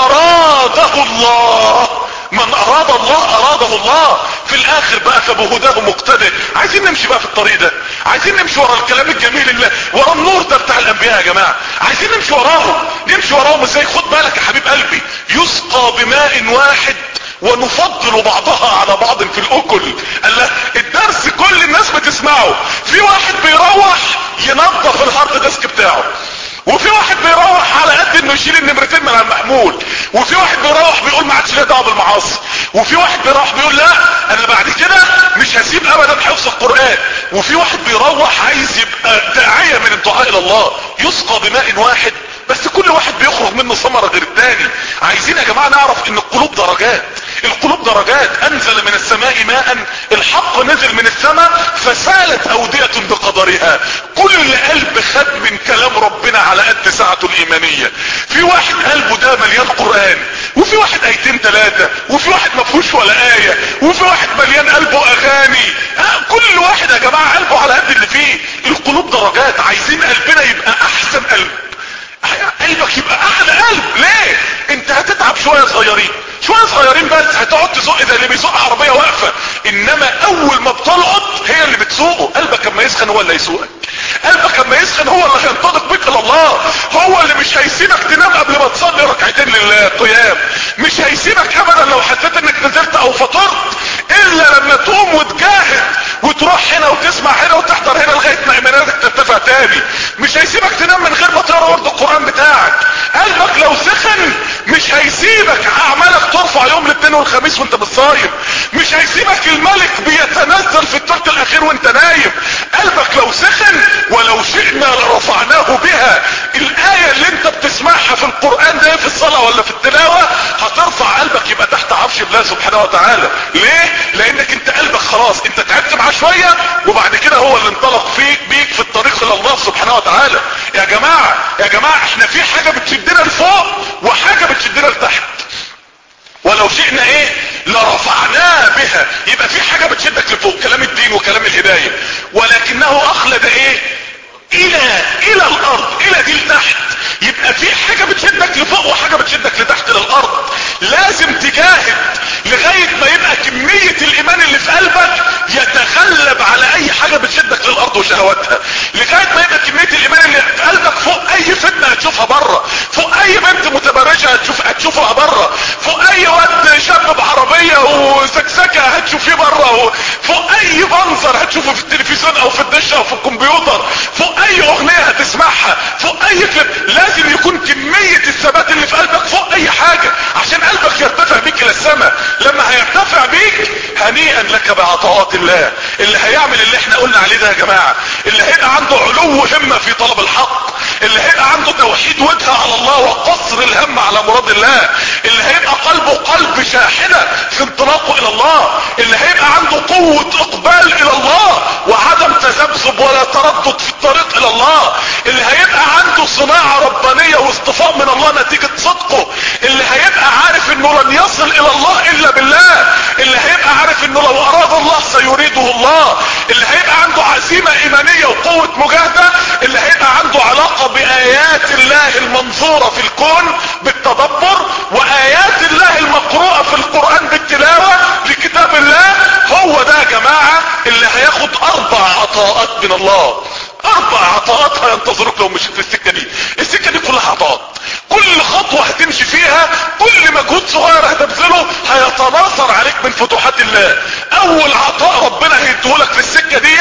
[SPEAKER 1] اراده الله، من اراد الله اراده الله. في الاخر بقى فبهداه مقتدى. عايزين نمشي بقى في الطريق ده، عايزين نمشي ورا الكلام الجميل اللي ورا النور ده بتاع الانبياء يا جماعة. عايزين نمشي وراهم، نمشي وراهم ازاي؟ خد بالك يا حبيب قلبي، يسقى بماء واحد ونفضل بعضها على بعض في الاكل. قال له الدرس كل الناس بتسمعه، في واحد بيروح ينظف الهارد ديسك بتاعه، وفي واحد بيروح على قد انه يشيل النمرتين من على المحمول، وفي واحد بيروح بيقول ما عادش ليه دعوه بالمعاصي، وفي واحد بيروح بيقول لا انا بعد كده مش هسيب ابدا حفظ القرآن، وفي واحد بيروح عايز يبقى داعية من الدعاء الى الله. يسقى بماء واحد، بس كل واحد بيخرج منه ثمرة غير التاني. عايزين يا جماعة نعرف ان القلوب درجات، القلوب درجات. انزل من السماء ماء، الحق نزل من السماء فسالت اودية بقدرها. كل قلب خد من كلام ربنا على قد ساعته الايمانية. في واحد قلبه ده مليان قرآن، وفي واحد ايتين ثلاثة، وفي واحد ما فيهوش ولا آية، وفي واحد مليان قلبه اغاني. كل واحد يا جماعة قلبه على قد اللي فيه. القلوب درجات. عايزين قلبنا يبقى احسن قلب، قلبك يبقى اعلى قلب. ليه؟ انت هتتعب شوية صغيرين، شوية صغيرين بس، هتقعد تزق زي اللي بيزق عربية واقفة، انما اول ما بتلقط هي اللي بتسوقه. قلبك لما يسخن هو اللي هيسوقك، قلبك لما يسخن هو اللي هينطلق بك الى الله، هو اللي مش هيسيبك تنام قبل ما تصلي ركعتين للقيام، مش هيسيبك ابدا لو حسيت انك نزلت او فطرت، الا لما تقوم وتجاهد وتروح هنا وتسمع هنا وتحضر هنا لغاية ما ايماناتك ترتفع تاني. مش هيسيبك تنام من غير ما تقرا ورد القرآن بتاعك. قلبك لو سخن مش هيسيبك اعمالك ترفع يوم الاثنين والخميس وانت بالصايم، مش هيسيبك الملك بيتنزل في الثلث الاخير وانت نايم. قلبك لو سخن ولو شئنا لرفعناه بها. الاية اللي انت بتسمعها في القرآن ده في الصلاة ولا في التلاوة هترفع قلبك يبقى تحت عرش الله سبحانه وتعالى. ليه؟ لانك انت قلبك خلاص انت تعبت معاه شوية، وبعد كده هو اللي انطلق بيك في الطريق الى الله سبحانه وتعالى. يا جماعة يا جماعة، احنا في حاجة بتشدنا لفوق وحاجة بتشدنا لتحت. ولو شئنا ايه لرفعناه بها. يبقى في حاجة بتشدك لفوق، كلام الدين وكلام الهداية، ولكنه اخلد ايه الى الارض، الى دي لتحت. يبقى في حاجة بتشدك لفوق وحاجة بتشدك لتحت للارض. لازم تجاهد لغاية ما يبقى كمية الايمان اللي في قلبك يتغلب على اي حاجة بتشدك للارض وشهواتها، لغاية ما يبقى كمية الايمان اللي في قلبك فوق اي فتنة هتشوفها بره، فوق اي بنت متبرجة هتشوفها بره، فوق اي واد شاب بعربية وسكسكة هتشوفيه بره، فوق اي منظر هتشوفه في التلفزيون او في الدش او في الكمبيوتر، فوق اي اغنية هتسمعها، فوق اي كليب. لازم يكون كمية الثبات اللي في قلبك فوق اي حاجة عشان قلبك يرتفع بيك الى السماء. لما هيرتفع بيك هنيئا لك بعطاءات الله. اللي هيعمل اللي احنا قلنا عليه ده يا جماعة، اللي هيبقى عنده علو همة في طلب الحق، اللي هيبقى عنده توحيد وجهه على الله وقصر الهم على مراد الله، اللي هيبقى قلبه قلب شاحنة في انطلاقه الى الله، اللي هيبقى عنده قوة اقبال الى الله وعدم تذبذب ولا تردد في الطريق الى الله، اللي هيبقى عنده صناعة ربانية واصطفاء من الله نتيجة صدقه، اللي هيبقى عارف انه لن يصل الى الله الا بالله، اللي هيبقى عارف انه لو اراد الله سيريده الله، اللي هيبقى عنده عزيمة ايمانية وقوة مجاهدة، اللي هيبقى عنده علاقة بايات الله المنظورة في الكون بالتدبر وايات الله المقروءة في القرآن بالتلاوة لكتاب الله. هو ده يا جماعة اللي هياخد 4 عطاءات من الله، 4 عطاءات هينتظرك لو مشيت في السكة دي. السكة دي كلها عطاءات، كل خطوة هتمشي فيها، كل مجهود صغير هتبذله هيتناثر عليك من فتوحات الله. اول عطاء ربنا هيديهولك في السكة دي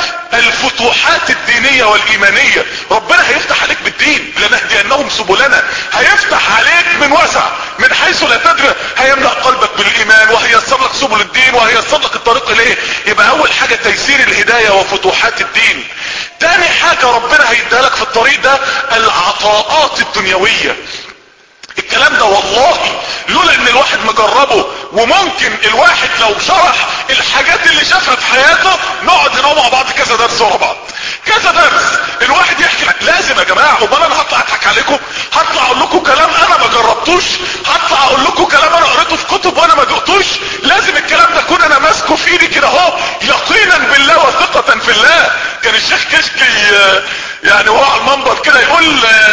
[SPEAKER 1] الفتوحات الدينية والايمانية. ربنا هيفتح عليك بالدين، لنهدينهم سبلنا، هيفتح عليك من وسع من حيث لا تدري، هيملأ قلبك بالايمان وهيسر لك سبل الدين وهيسر لك الطريق اليه. يبقى اول حاجة تيسير الهداية وفتوحات الدين. تاني حاجة ربنا هيديها لك في الطريق ده العطاءات الدنيوية. الكلام ده والله لولا ان الواحد مجربه، وممكن الواحد لو شرح الحاجات اللي شافها في حياته نقعد هنا مع بعض كذا درس ورا بعض، كذا درس الواحد يحكي لك. لازم يا جماعه، امال انا هطلع اضحك عليكم؟ هطلع اقول لكم كلام انا ما جربتوش؟ هطلع اقول لكم كلام انا قريته في كتب وانا ما دقتوش؟ لازم الكلام ده اكون انا ماسكه في ايدي كده اهو، يقينا بالله وثقة في الله. كان الشيخ كشكي يعني هو على المنبر كده يقول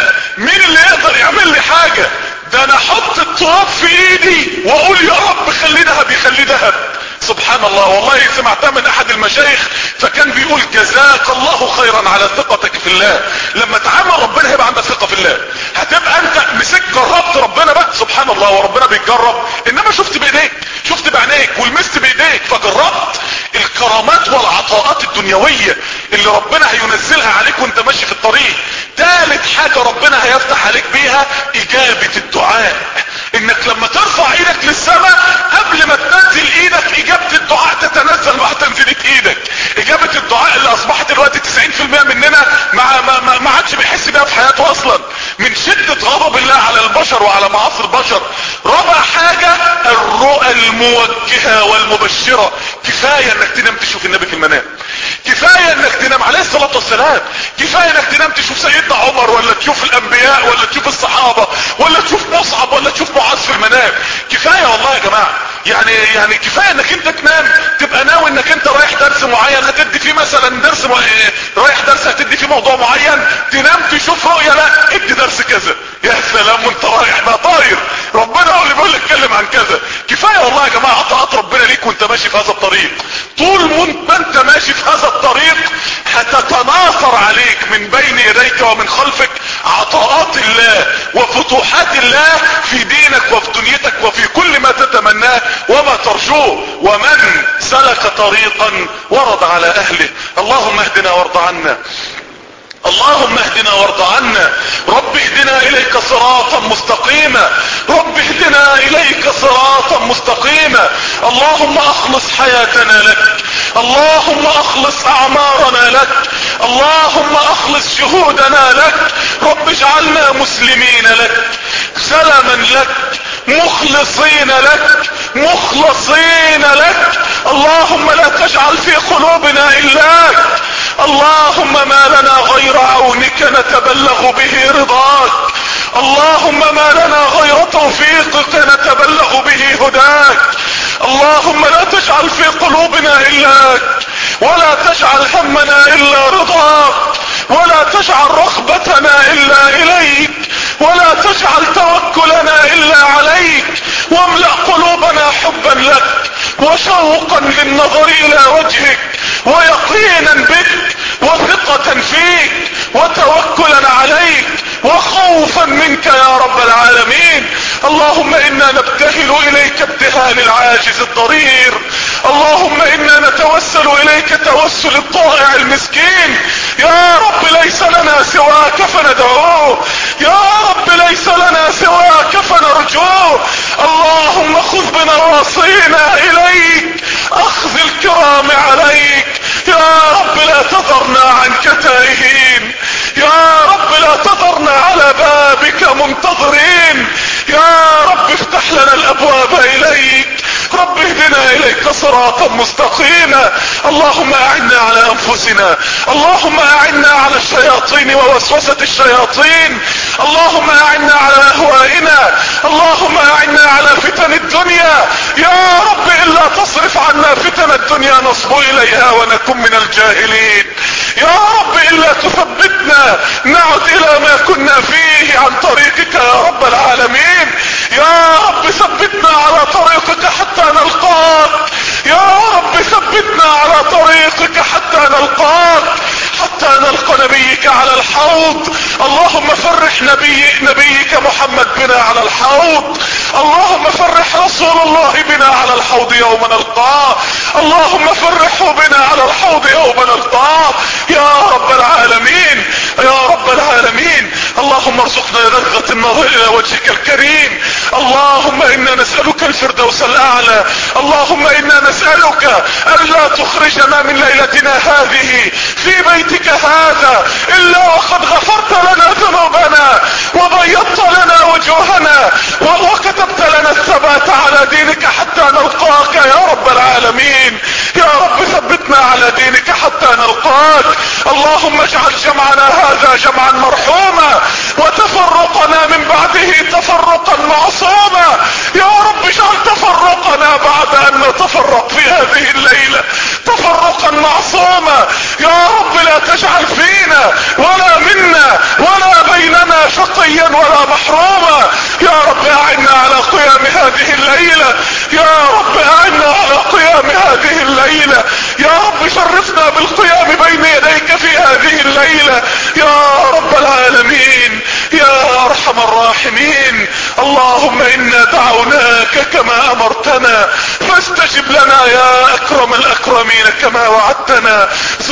[SPEAKER 1] مين اللي يقدر يعمل لي حاجة؟ ده انا احط التراب في ايدي واقول يا رب خليه ذهب، يخليه ذهب. سبحان الله. والله سمعتها من احد المشايخ فكان بيقول جزاك الله خيرا على ثقتك في الله. لما تعامل ربنا هيبقى عندك ثقة في الله، هتبقى انت مسك جربت ربنا بقى. سبحان الله. وربنا بيتجرب، انما شفت بايديك، شفت بعينيك ولمست بايديك فجربت. الكرامات والعطاءات الدنيوية اللي ربنا هينزلها عليك وانت ماشي في الطريق. ثالث حاجة ربنا هيفتح عليك بيها اجابة الدعاء، انك لما ترفع ايدك للسماء قبل ما تنزل ايدك اجابة الدعاء تتنزل مع تنزيلة ايدك. اجابة الدعاء اللي اصبحت دلوقتي 90% مننا ما عادش بيحس بيها في حياته اصلا من شدة غضب الله على البشر وعلى معاصي البشر. رابع حاجة الرؤى الموجهة والمبشرة. كفاية انك تنام تشوف النبي في المنام، كفاية انك تنام عليه الصلاة والسلام، كفاية انك تنام تشوف سيدنا عمر ولا تشوف الانبياء ولا تشوف الصحابة ولا تشوف مصعب ولا تشوف معاذ في المنام. كفاية والله يا جماعة. يعني كفاية انك انت تنام تبقى ناوي انك انت رايح درس معين هتدي فيه مثلا رايح درس هتدي فيه موضوع معين، تنام تشوف رؤية لا ادي درس كذا. يا سلام وانت رايح بقى طاير، ربنا هو اللي بيقول لك اتكلم عن كذا. كفاية والله يا جماعة عطاءات ربنا ليك وانت ماشي في هذا الطريق. طول ما انت ماشي في هذا الطريق هتتناثر عليك من بين يديك ومن خلفك عطاءات الله وفتوحات الله في دينك وفي دنيتك وفي كل ما تتمناه وما ترجوه. ومن سلك طريقا ورد على اهله. اللهم اهدنا وارض عنا، اللهم اهدنا وارض عنا. رب اهدنا اليك صراطا مستقيما، رب اهدنا اليك صراطا مستقيما. اللهم اخلص حياتنا لك، اللهم اخلص اعمارنا لك، اللهم اخلص شهودنا لك. رب اجعلنا مسلمين لك، سلما لك، مخلصين لك، مخلصين لك. اللهم لا تجعل في قلوبنا إلاك. اللهم ما لنا غير عونك نتبلغ به رضاك، اللهم ما لنا غير توفيقك نتبلغ به هداك. اللهم لا تجعل في قلوبنا إلاك، ولا تجعل همنا إلا رضاك، ولا تجعل رغبتنا إلا إليك، ولا تجعل توكلنا إلا عليك. واملأ قلوبنا حبا لك وشوقا للنظر إلى وجهك ويقينا بك وثقة فيك وتوكلا عليك وخوفا منك يا رب العالمين. اللهم انا نبتهل اليك ابتهال العاجز الضرير، اللهم انا نتوسل اليك توسل الطائع المسكين. يا رب ليس لنا سواك فندعوه، يا رب ليس لنا سواك فنرجوه. اللهم خذ بنواصينا اليك اخذ الكرام عليك. يا رب لا تذرنا عنك تائهين، يا رب لا تذرنا على بابك منتظرين. يا رب افتح لنا الابواب اليك، رب اهدنا اهدنا اليك صراطا مستقيما. اللهم اعنا على انفسنا، اللهم اعنا على الشياطين ووسوسة الشياطين، اللهم اعنا على اهوائنا، اللهم اعنا على فتن الدنيا. يا رب الا تصرف عنا فتن الدنيا نصب اليها ونكن من الجاهلين. يا رب الا تثبتنا نعد الى ما كنا فيه عن طريقك يا رب العالمين. يا رب ثبتنا على طريقك حتى نلقاك، يا رب ثبتنا على طريقك حتى نلقاك، حتى نلقى نبيك على الحوض. اللهم فرح نبيك محمد بنا على الحوض، اللهم فرح رسول الله بنا على الحوض يوم نلقاه، اللهم فرحه بنا على الحوض يوم نلقاه يا رب العالمين، يا رب العالمين. اللهم ارزقنا لذة النظر الى وجهك الكريم. اللهم انا نسألك الفردوس الاعلى، اللهم انا نسألك الا تخرجنا من ليلتنا هذه في بيتك هذا الا وقد غفرت لنا ذنوبنا وبيضت لنا وجوهنا وكتبت لنا الثبات على دينك حتى نلقاك يا رب العالمين. يا رب ثبتنا على دينك حتى نلقاك. اللهم اجعل جمعنا هذا جمعا مرحوما وتفرقنا من بعده تفرقا معصوما. يا رب اجعل تفرقنا بعد ان نتفرق في هذه الليلة تفرقا معصوما. يا رب لا تجعل فينا ولا منا ولا بيننا شقيا ولا محروما. يا رب اعنا على قيام هذه الليلة، يا رب اعنا على قيام هذه الليلة، يا رب شرفنا بالقيام بين يديك في هذه الليلة يا رب العالمين يا ارحم الراحمين. اللهم انا دعوناك كما امرتنا فاستجب لنا يا اكرم الاكرمين كما وعدتنا.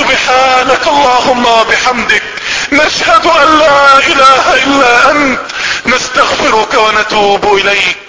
[SPEAKER 1] سبحانك اللهم وبحمدك نشهد ان لا اله الا انت نستغفرك ونتوب اليك.